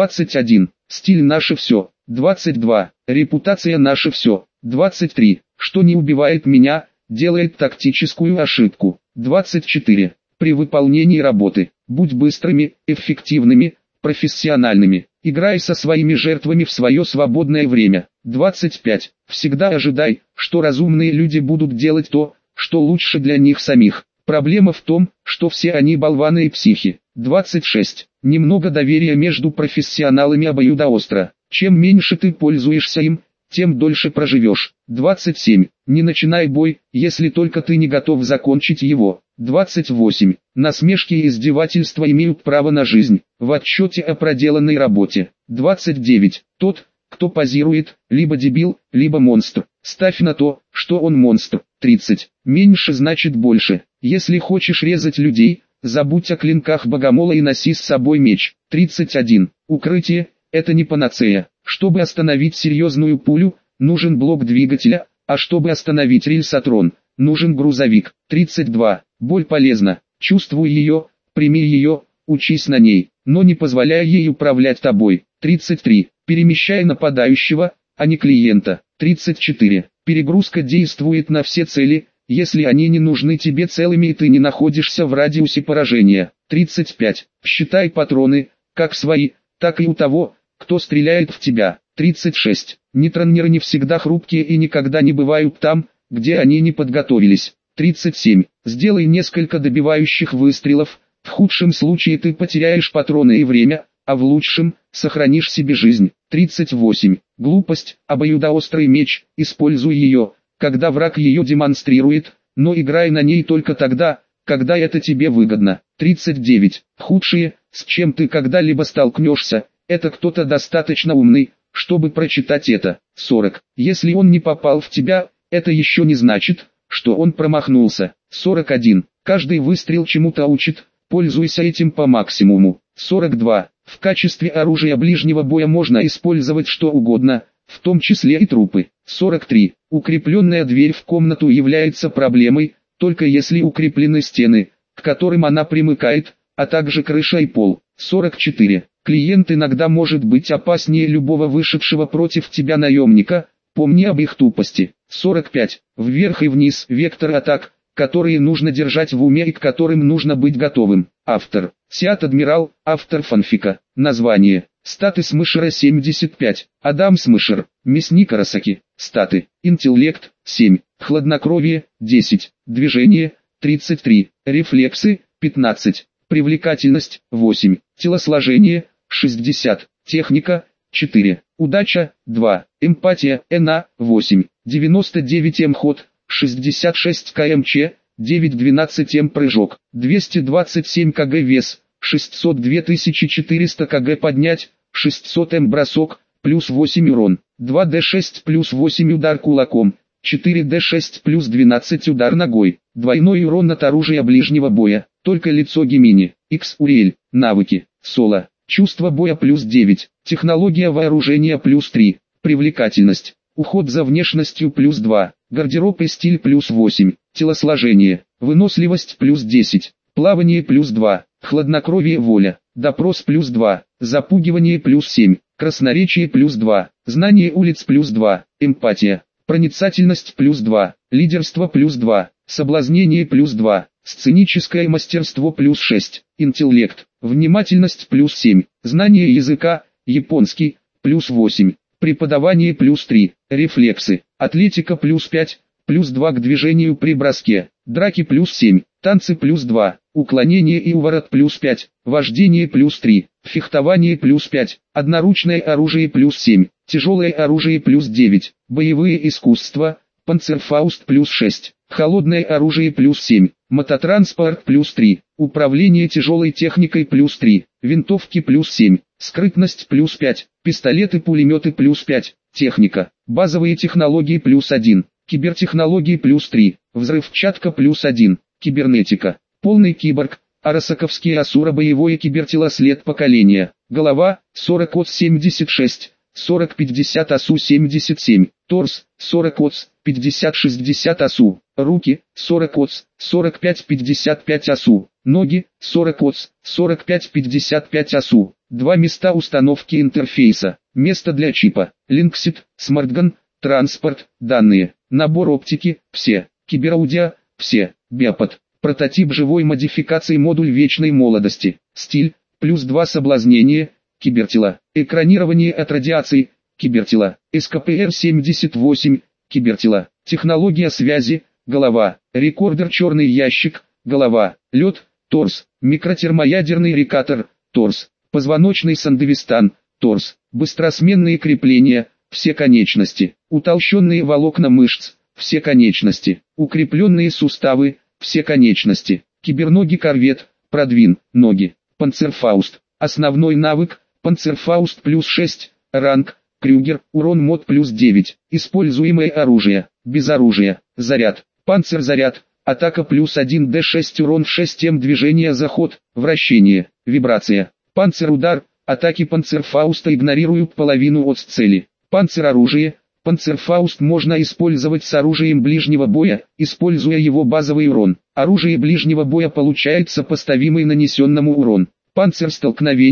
21. Стиль — наше все. 22. Репутация — наше все. 23. Что не убивает меня, делает тактическую ошибку. 24. При выполнении работы, будь быстрыми, эффективными, профессиональными. Играй со своими жертвами в свое свободное время. 25. Всегда ожидай, что разумные люди будут делать то, что лучше для них самих. Проблема в том, что все они болваны и психи. 26. Немного доверия между профессионалами обоюдоостро. Чем меньше ты пользуешься им, тем дольше проживешь. 27. Не начинай бой, если только ты не готов закончить его. 28. Насмешки и издевательства имеют право на жизнь. В отчете о проделанной работе. 29. Тот, кто позирует, либо дебил, либо монстр. Ставь на то, что он монстр. 30. Меньше значит больше. Если хочешь резать людей, забудь о клинках богомола и носи с собой меч. 31. Укрытие — это не панацея. Чтобы остановить серьезную пулю, нужен блок двигателя, а чтобы остановить рельсотрон, нужен грузовик. 32. Боль полезна. Чувствуй ее, прими ее, учись на ней, но не позволяй ей управлять тобой. 33. Перемещай нападающего, а не клиента. 34. Перегрузка действует на все цели, если они не нужны тебе целыми и ты не находишься в радиусе поражения. 35. Считай патроны, как свои, так и у того, кто стреляет в тебя. 36. Нейтронеры не всегда хрупкие и никогда не бывают там, где они не подготовились. 37. Сделай несколько добивающих выстрелов, в худшем случае ты потеряешь патроны и время, а в лучшем – сохранишь себе жизнь. 38. Глупость, обоюдоострый меч, используй ее, когда враг ее демонстрирует, но играй на ней только тогда, когда это тебе выгодно. 39. Худшее, с чем ты когда-либо столкнешься, это кто-то достаточно умный, чтобы прочитать это. 40. Если он не попал в тебя, это еще не значит, что он промахнулся. 41. Каждый выстрел чему-то учит, пользуйся этим по максимуму. 42. В качестве оружия ближнего боя можно использовать что угодно, в том числе и трупы. 43. Укрепленная дверь в комнату является проблемой, только если укреплены стены, к которым она примыкает, а также крыша и пол. 44. Клиент иногда может быть опаснее любого вышедшего против тебя наемника, помни об их тупости. 45. Вверх и вниз вектор атак, которые нужно держать в уме и к которым нужно быть готовым. Автор. Сиат Адмирал, автор фанфика. Название. Статы Смышера 75. Адам Смышер. Мясник Арасаки. Статы. Интеллект 7. Хладнокровие 10. Движение 33. Рефлексы 15. Привлекательность 8. Телосложение 60. Техника 4. Удача 2. Эмпатия НА 8. 99 М ход 66 кмч 912 М прыжок 227 кг вес 602 400 кг поднять 600 М бросок плюс 8 урон 2d6 плюс 8 удар кулаком 4d6 плюс 12 удар ногой двойной урон от оружия ближнего боя только лицо Гемини X Уриэль навыки соло чувство боя плюс 9 технология вооружения плюс 3 привлекательность уход за внешностью плюс 2 гардероб и стиль плюс 8 телосложение выносливость плюс 10 плавание плюс 2 хладнокровие воля допрос плюс 2 запугивание плюс 7 красноречие плюс 2 знание улиц плюс 2 эмпатия проницательность плюс 2 лидерство плюс 2 соблазнение плюс 2 сценическое мастерство плюс 6 интеллект внимательность плюс 7 знание языка японский плюс 8 преподавание плюс 3 рефлексы атлетика плюс 5 плюс 2 к движению при броске драки плюс 7 танцы плюс 2 уклонение и уворот плюс 5 вождение плюс 3 фехтование плюс 5 одноручное оружие плюс 7 тяжелое оружие плюс 9 боевые искусства панцерфауст плюс 6 холодное оружие плюс 7 мототранспорт плюс 3 управление тяжелой техникой плюс 3 винтовки плюс 7 скрытность плюс 5 пистолеты пулеметы плюс 5 техника базовые технологии плюс 1 кибертехнологии плюс 3 взрывчатка плюс 1 кибернетика полный киборг арасаковский асура боевое кибертелослед поколения голова 40 от 76 40-50 АСУ 77, торс 40 ОЦ 50-60 АСУ, руки 40 ОЦ 45-55 АСУ, ноги 40 ОЦ 45-55 АСУ, два места установки интерфейса, место для чипа, линксит, смартган, транспорт, данные, набор оптики, все, кибераудио, все, биопод, прототип живой модификации модуль вечной молодости, стиль, плюс 2 соблазнение, кибертела, экранирование от радиации, кибертела, СКПР-78, кибертела, технология связи, голова, рекордер черный ящик, голова, лед, торс, микротермоядерный рекатор, торс, позвоночный сандевистан, торс, быстросменные крепления, все конечности, утолщенные волокна мышц, все конечности, укрепленные суставы, все конечности, киберноги корвет, продвин, ноги, панцерфауст, основной навык, панцерфауст плюс 6, ранг, Крюгер, урон мод плюс 9, используемое оружие, без оружия, заряд, панцерзаряд, атака плюс 1d6 урон в 6 М движение заход, вращение, вибрация, панцерудар, атаки панцерфауста игнорируют половину от цели, панцероружие, панцерфауст можно использовать с оружием ближнего боя, используя его базовый урон, оружие ближнего боя получает сопоставимый нанесенному урон. Панцерстолкновение,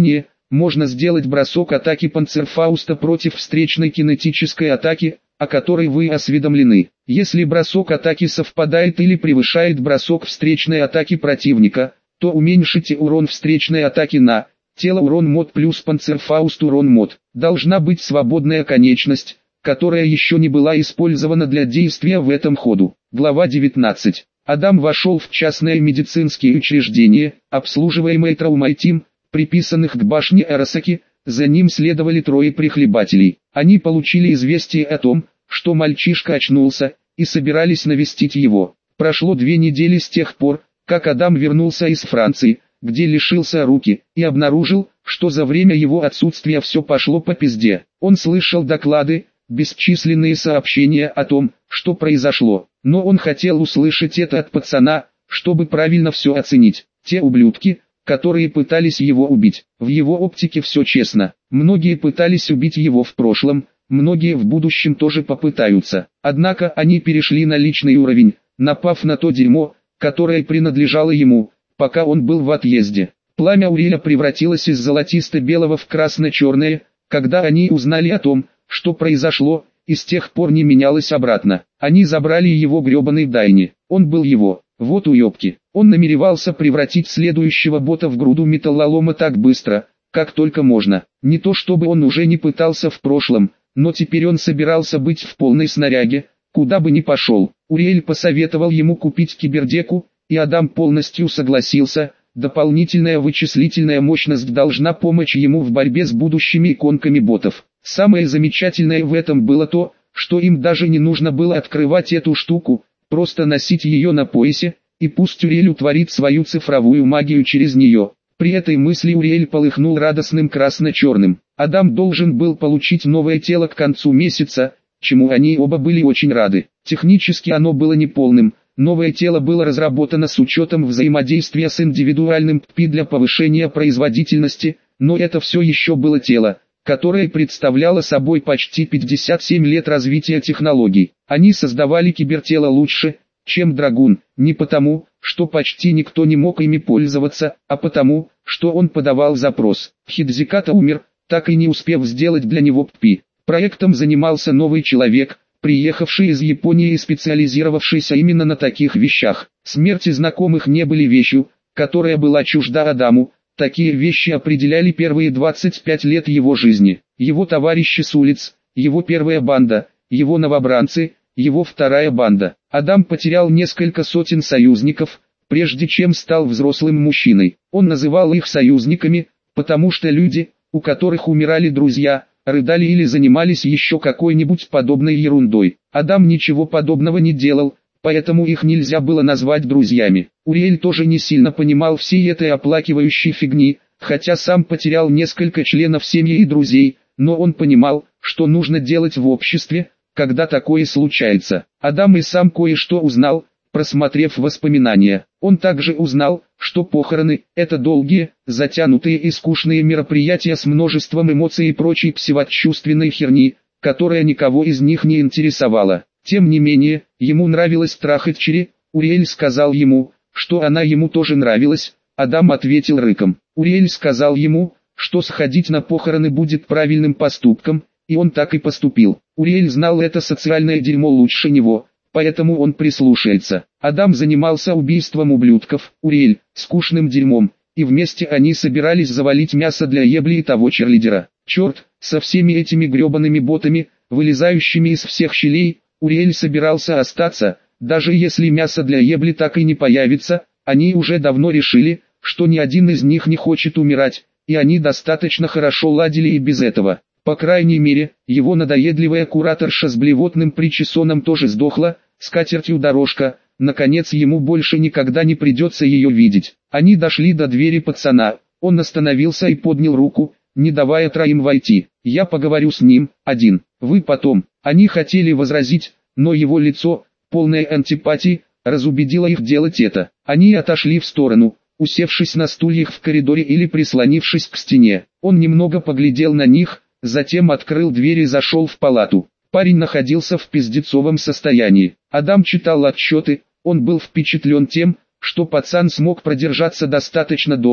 можно сделать бросок атаки Панцерфауста против встречной кинетической атаки, о которой вы осведомлены. Если бросок атаки совпадает или превышает бросок встречной атаки противника, то уменьшите урон встречной атаки на тело урон мод плюс Панцерфауст урон мод. Должна быть свободная конечность, которая еще не была использована для действия в этом ходу. Глава 19. Адам вошел в частное медицинское учреждение, обслуживаемое Траумайтим, приписанных к башне Арасаки. За ним следовали трое прихлебателей. Они получили известие о том, что мальчишка очнулся, и собирались навестить его. Прошло 2 недели с тех пор, как Адам вернулся из Франции, где лишился руки, и обнаружил, что за время его отсутствия все пошло по пизде. Он слышал доклады, бесчисленные сообщения о том, что произошло, но он хотел услышать это от пацана, чтобы правильно все оценить. Те ублюдки, которые пытались его убить, в его оптике все честно. Многие пытались убить его в прошлом, многие в будущем тоже попытаются. Однако они перешли на личный уровень, напав на то дерьмо, которое принадлежало ему, пока он был в отъезде. Пламя Уриэля превратилось из золотисто-белого в красно-черное, когда они узнали о том, что произошло, и с тех пор не менялось обратно. Они забрали его гребаный Дайни. Он был его. Вот уебки. Он намеревался превратить следующего бота в груду металлолома так быстро, как только можно. Не то чтобы он уже не пытался в прошлом, но теперь он собирался быть в полной снаряге, куда бы ни пошел. Уриэль посоветовал ему купить кибердеку, и Адам полностью согласился. Дополнительная вычислительная мощность должна помочь ему в борьбе с будущими иконками ботов. Самое замечательное в этом было то, что им даже не нужно было открывать эту штуку, просто носить ее на поясе, и пусть Уриэль утворит свою цифровую магию через нее. При этой мысли Уриэль полыхнул радостным красно-черным. Адам должен был получить новое тело к концу месяца, чему они оба были очень рады. Технически оно было неполным. Новое тело было разработано с учетом взаимодействия с индивидуальным ППИ для повышения производительности, но это все еще было тело, которое представляло собой почти 57 лет развития технологий. Они создавали кибертело лучше, чем Драгун, не потому, что почти никто не мог ими пользоваться, а потому, что он подавал запрос. Хидзиката умер, так и не успев сделать для него ППИ. Проектом занимался новый человек, приехавший из Японии и специализировавшийся именно на таких вещах. Смерти знакомых не были вещью, которая была чужда Адаму. Такие вещи определяли первые 25 лет его жизни. Его товарищи с улиц, его первая банда, его новобранцы, его вторая банда. Адам потерял несколько сотен союзников, прежде чем стал взрослым мужчиной. Он называл их союзниками, потому что люди, у которых умирали друзья, рыдали или занимались еще какой-нибудь подобной ерундой. Адам ничего подобного не делал, поэтому их нельзя было назвать друзьями. Уриэль тоже не сильно понимал всей этой оплакивающей фигни, хотя сам потерял несколько членов семьи и друзей, но он понимал, что нужно делать в обществе, когда такое случается. Адам и сам кое-что узнал, просмотрев воспоминания. Он также узнал, что похороны – это долгие, затянутые и скучные мероприятия с множеством эмоций и прочей псевдочувственной херни, которая никого из них не интересовала. Тем не менее, ему нравилось трахать Чири. Уриэль сказал ему, что она ему тоже нравилась. Адам ответил рыком. Уриэль сказал ему, что сходить на похороны будет правильным поступком, и он так и поступил. Уриэль знал это социальное дерьмо лучше него, поэтому он прислушается. Адам занимался убийством ублюдков, Уриэль – скучным дерьмом, и вместе они собирались завалить мясо для ебли и того черлидера. Черт, со всеми этими гребаными ботами, вылезающими из всех щелей, Уриэль собирался остаться, даже если мясо для ебли так и не появится. Они уже давно решили, что ни один из них не хочет умирать, и они достаточно хорошо ладили и без этого. По крайней мере, его надоедливая кураторша с блевотным причесоном тоже сдохла, с катертью дорожка, наконец ему больше никогда не придется ее видеть. Они дошли до двери пацана, он остановился и поднял руку, не давая троим войти. «Я поговорю с ним, один, вы потом». Они хотели возразить, но его лицо, полное антипатии, разубедило их делать это. Они отошли в сторону, усевшись на стульях в коридоре или прислонившись к стене. Он немного поглядел на них, затем открыл дверь и зашел в палату. Парень находился в пиздецовом состоянии. Адам читал отчеты, он был впечатлен тем, что пацан смог продержаться достаточно долго,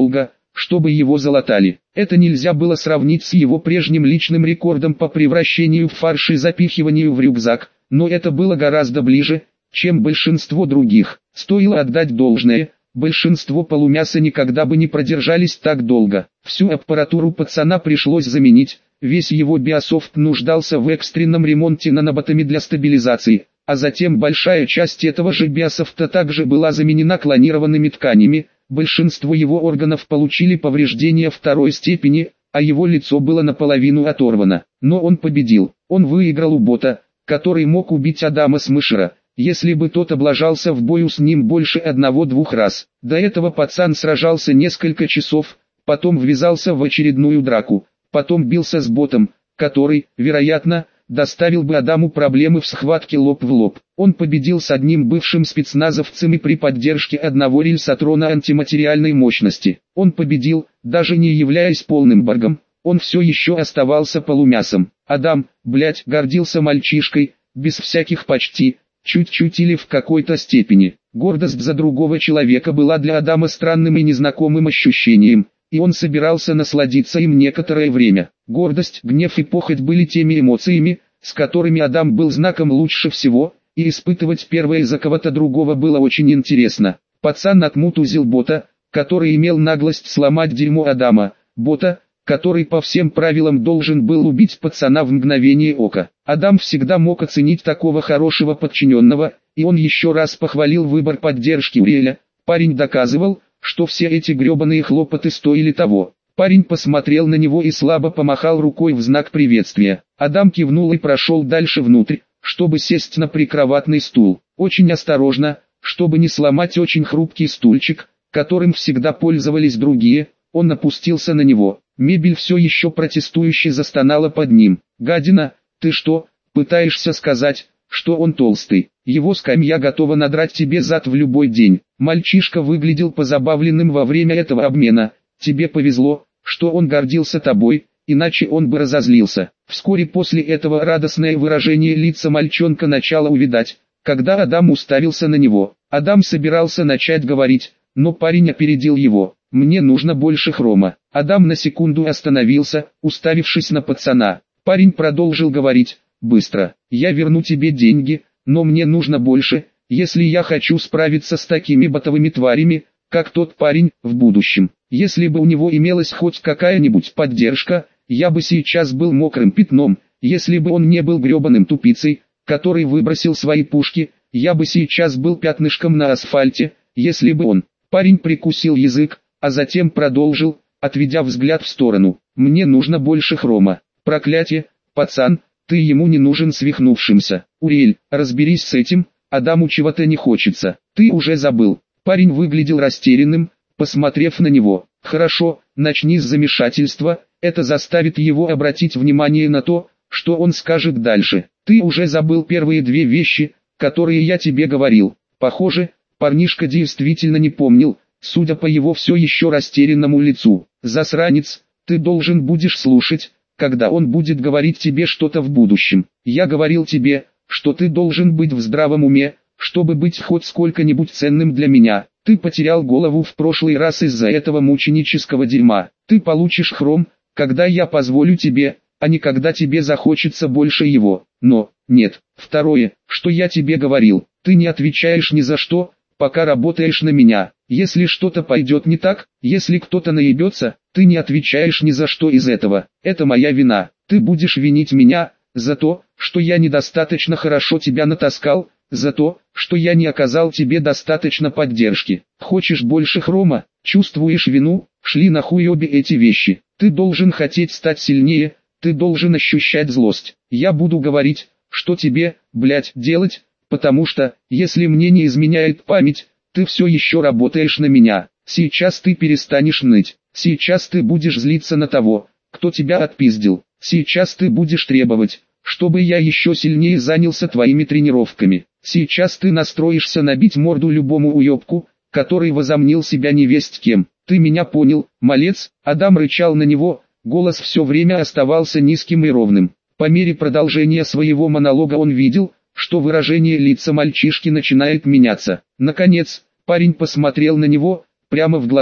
чтобы его залатали. Это нельзя было сравнить с его прежним личным рекордом по превращению в фарш и запихиванию в рюкзак, но это было гораздо ближе, чем большинство других. Стоило отдать должное, большинство полумяса никогда бы не продержались так долго. Всю аппаратуру пацана пришлось заменить, весь его биософт нуждался в экстренном ремонте наноботами для стабилизации, а затем большая часть этого же биософта также была заменена клонированными тканями. Большинство его органов получили повреждения второй степени, а его лицо было наполовину оторвано. Но он победил. Он выиграл у бота, который мог убить Адама Смешера, если бы тот облажался в бою с ним больше 1-2 раз. До этого пацан сражался несколько часов, потом ввязался в очередную драку, потом бился с ботом, который, вероятно, доставил бы Адаму проблемы в схватке лоб в лоб. Он победил с одним бывшим спецназовцем и при поддержке одного рельсотрона антиматериальной мощности. Он победил, даже не являясь полным боргом, он все еще оставался полумясом. Адам, гордился мальчишкой, без всяких почти, чуть-чуть или в какой-то степени. Гордость за другого человека была для Адама странным и незнакомым ощущением, и он собирался насладиться им некоторое время. Гордость, гнев и похоть были теми эмоциями, с которыми Адам был знаком лучше всего, и испытывать первое за кого-то другого было очень интересно. Пацан отмутузил бота, который имел наглость сломать дерьмо Адама, бота, который по всем правилам должен был убить пацана в мгновение ока. Адам всегда мог оценить такого хорошего подчиненного, и он еще раз похвалил выбор поддержки Уриэля. Парень доказывал, что все эти гребаные хлопоты стоили того. Парень посмотрел на него и слабо помахал рукой в знак приветствия. Адам кивнул и прошел дальше внутрь, чтобы сесть на прикроватный стул. Очень осторожно, чтобы не сломать очень хрупкий стульчик, которым всегда пользовались другие, он опустился на него. Мебель все еще протестующе застонала под ним. «Гадина, ты что, пытаешься сказать, что он толстый? Его скамья готова надрать тебе зад в любой день». Мальчишка выглядел позабавленным во время этого обмена. «Тебе повезло, что он гордился тобой, иначе он бы разозлился». Вскоре после этого радостное выражение лица мальчонка начало увядать, когда Адам уставился на него. Адам собирался начать говорить, но парень опередил его. «Мне нужно больше хрома». Адам на секунду остановился, уставившись на пацана. Парень продолжил говорить, «Быстро. Я верну тебе деньги, но мне нужно больше, если я хочу справиться с такими ботовыми тварями, как тот парень, в будущем. Если бы у него имелась хоть какая-нибудь поддержка, я бы сейчас был мокрым пятном. Если бы он не был гребаным тупицей, который выбросил свои пушки, я бы сейчас был пятнышком на асфальте. Если бы он...» Парень прикусил язык, а затем продолжил, отведя взгляд в сторону. «Мне нужно больше хрома. Проклятие, пацан, ты ему не нужен свихнувшимся. Уриэль, разберись с этим, Адаму чего-то не хочется. Ты уже забыл». Парень выглядел растерянным, посмотрев на него. «Хорошо, начни с замешательства, это заставит его обратить внимание на то, что он скажет дальше. Ты уже забыл первые 2 вещи, которые я тебе говорил». Похоже, парнишка действительно не помнил, судя по его все еще растерянному лицу. «Засранец, ты должен будешь слушать, когда он будет говорить тебе что-то в будущем. Я говорил тебе, что ты должен быть в здравом уме, чтобы быть хоть сколько-нибудь ценным для меня. Ты потерял голову в прошлый раз из-за этого мученического дерьма. Ты получишь хром, когда я позволю тебе, а не когда тебе захочется больше его. Но, нет, второе, что я тебе говорил, ты не отвечаешь ни за что, пока работаешь на меня. Если что-то пойдет не так, если кто-то наебется, ты не отвечаешь ни за что из этого. Это моя вина. Ты будешь винить меня за то, что я недостаточно хорошо тебя натаскал, за то, что я не оказал тебе достаточно поддержки. Хочешь больше хрома, чувствуешь вину, шли нахуй обе эти вещи. Ты должен хотеть стать сильнее, ты должен ощущать злость. Я буду говорить, что тебе, делать, потому что, если мне не изменяет память, ты все еще работаешь на меня. Сейчас ты перестанешь ныть. Сейчас ты будешь злиться на того, кто тебя отпиздил. Сейчас ты будешь требовать, чтобы я еще сильнее занялся твоими тренировками. Сейчас ты настроишься набить морду любому уебку, который возомнил себя невесть кем. Ты меня понял, малец?» Адам рычал на него, голос все время оставался низким и ровным. По мере продолжения своего монолога он видел, что выражение лица мальчишки начинает меняться. Наконец, парень посмотрел на него, прямо в глаза.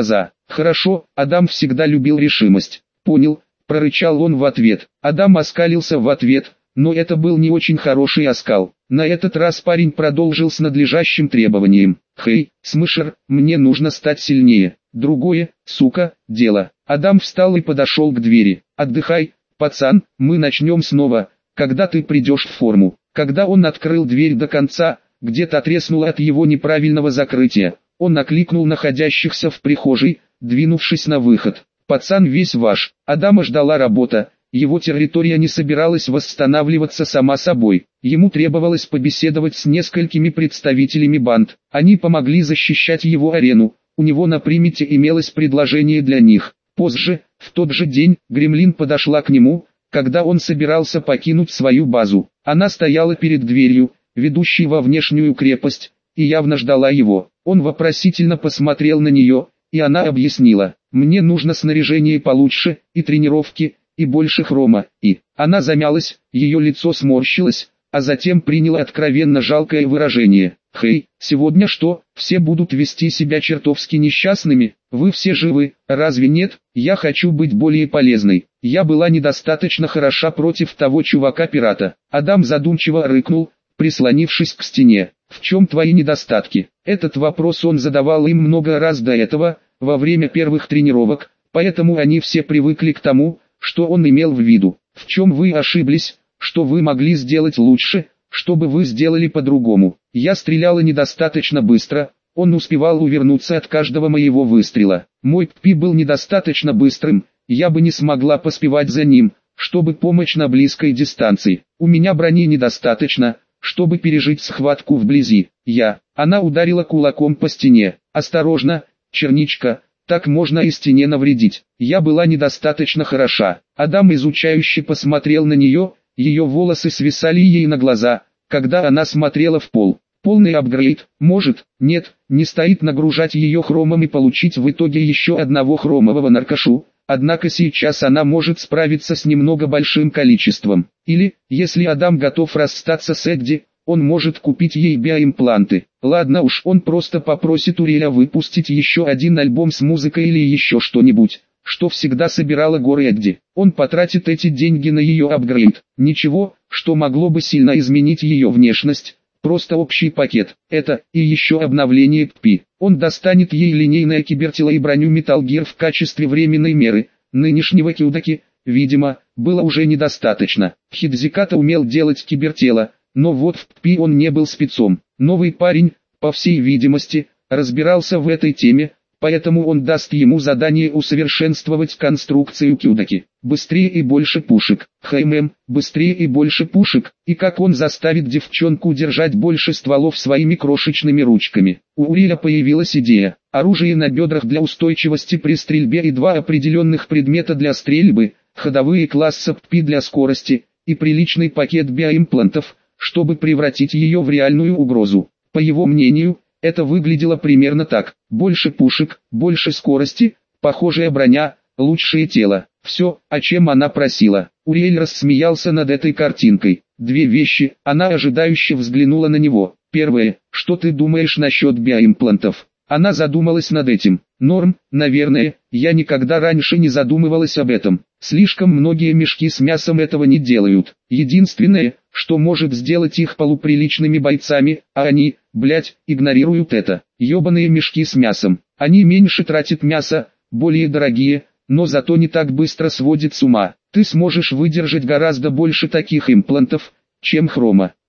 Хорошо, Адам всегда любил решимость. Понял, прорычал он в ответ. Адам оскалился в ответ, но это был не очень хороший оскал. На этот раз парень продолжил с надлежащим требованием. «Хей, Смышер, мне нужно стать сильнее. Другое, сука, дело». Адам встал и подошел к двери. «Отдыхай, пацан, мы начнем снова, когда ты придешь в форму». Когда он открыл дверь до конца, где-то треснуло от его неправильного закрытия. Он окликнул находящихся в прихожей, двинувшись на выход. «Пацан весь ваш». Адама ждала работа. Его территория не собиралась восстанавливаться сама собой. Ему требовалось побеседовать с несколькими представителями банд. Они помогли защищать его арену. У него на примете имелось предложение для них. Позже, в тот же день, Гремлин подошла к нему, когда он собирался покинуть свою базу. Она стояла перед дверью, ведущей во внешнюю крепость, и явно ждала его. Он вопросительно посмотрел на нее, и она объяснила: «Мне нужно снаряжение получше, и тренировки, и больше хрома». И она замялась, ее лицо сморщилось, а затем приняло откровенно жалкое выражение. «Хей, сегодня что, все будут вести себя чертовски несчастными? Вы все живы, разве нет? Я хочу быть более полезной. Я была недостаточно хороша против того чувака-пирата». Адам задумчиво рыкнул, прислонившись к стене. «В чем твои недостатки?» Этот вопрос он задавал им много раз до этого, во время первых тренировок, поэтому они все привыкли к тому, что он имел в виду. «В чем вы ошиблись, что вы могли сделать лучше, чтобы вы сделали по-другому?» «Я стреляла недостаточно быстро, он успевал увернуться от каждого моего выстрела. Мой ПП был недостаточно быстрым, я бы не смогла поспевать за ним, чтобы помочь на близкой дистанции. У меня брони недостаточно, чтобы пережить схватку вблизи. Она ударила кулаком по стене. «Осторожно, черничка, так можно и стене навредить. Я была недостаточно хороша». Адам изучающе посмотрел на нее, ее волосы свисали ей на глаза, когда она смотрела в пол. Полный апгрейд, может, нет, не стоит нагружать ее хромом и получить в итоге еще одного хромового наркошу, однако сейчас она может справиться с немного большим количеством. Или, если Адам готов расстаться с Эдди, он может купить ей биоимпланты. Ладно уж, он просто попросит Уриэля выпустить еще один альбом с музыкой или еще что-нибудь, что всегда собирала горы Эдди. Он потратит эти деньги на ее апгрейд. Ничего, что могло бы сильно изменить ее внешность. Просто общий пакет. Это и еще обновление ПП. Он достанет ей линейное кибертело и броню Metal Gear в качестве временной меры. Нынешнего Кюдаки, видимо, было уже недостаточно. Хидзиката умел делать кибертело, но вот в ПП он не был спецом. Новый парень, по всей видимости, разбирался в этой теме, поэтому он даст ему задание усовершенствовать конструкцию Кюдаки. Быстрее и больше пушек. Быстрее и больше пушек. И как он заставит девчонку держать больше стволов своими крошечными ручками. У Уриэля появилась идея. Оружие на бедрах для устойчивости при стрельбе и 2 определенных предмета для стрельбы, ходовые класса ПП для скорости, и приличный пакет биоимплантов, чтобы превратить ее в реальную угрозу. По его мнению, это выглядело примерно так: больше пушек, больше скорости, похожая броня, лучшее тело. Все, о чем она просила. Уриэль рассмеялся над этой картинкой. Две вещи, она ожидающе взглянула на него. Первое, что ты думаешь насчет биоимплантов? Она задумалась над этим. Норм, наверное, я никогда раньше не задумывалась об этом. Слишком многие мешки с мясом этого не делают. Единственное, что может сделать их полуприличными бойцами, а они, игнорируют это. Ёбаные мешки с мясом. Они меньше тратят мяса, более дорогие, но зато не так быстро сводят с ума. Ты сможешь выдержать гораздо больше таких имплантов, чем хрома.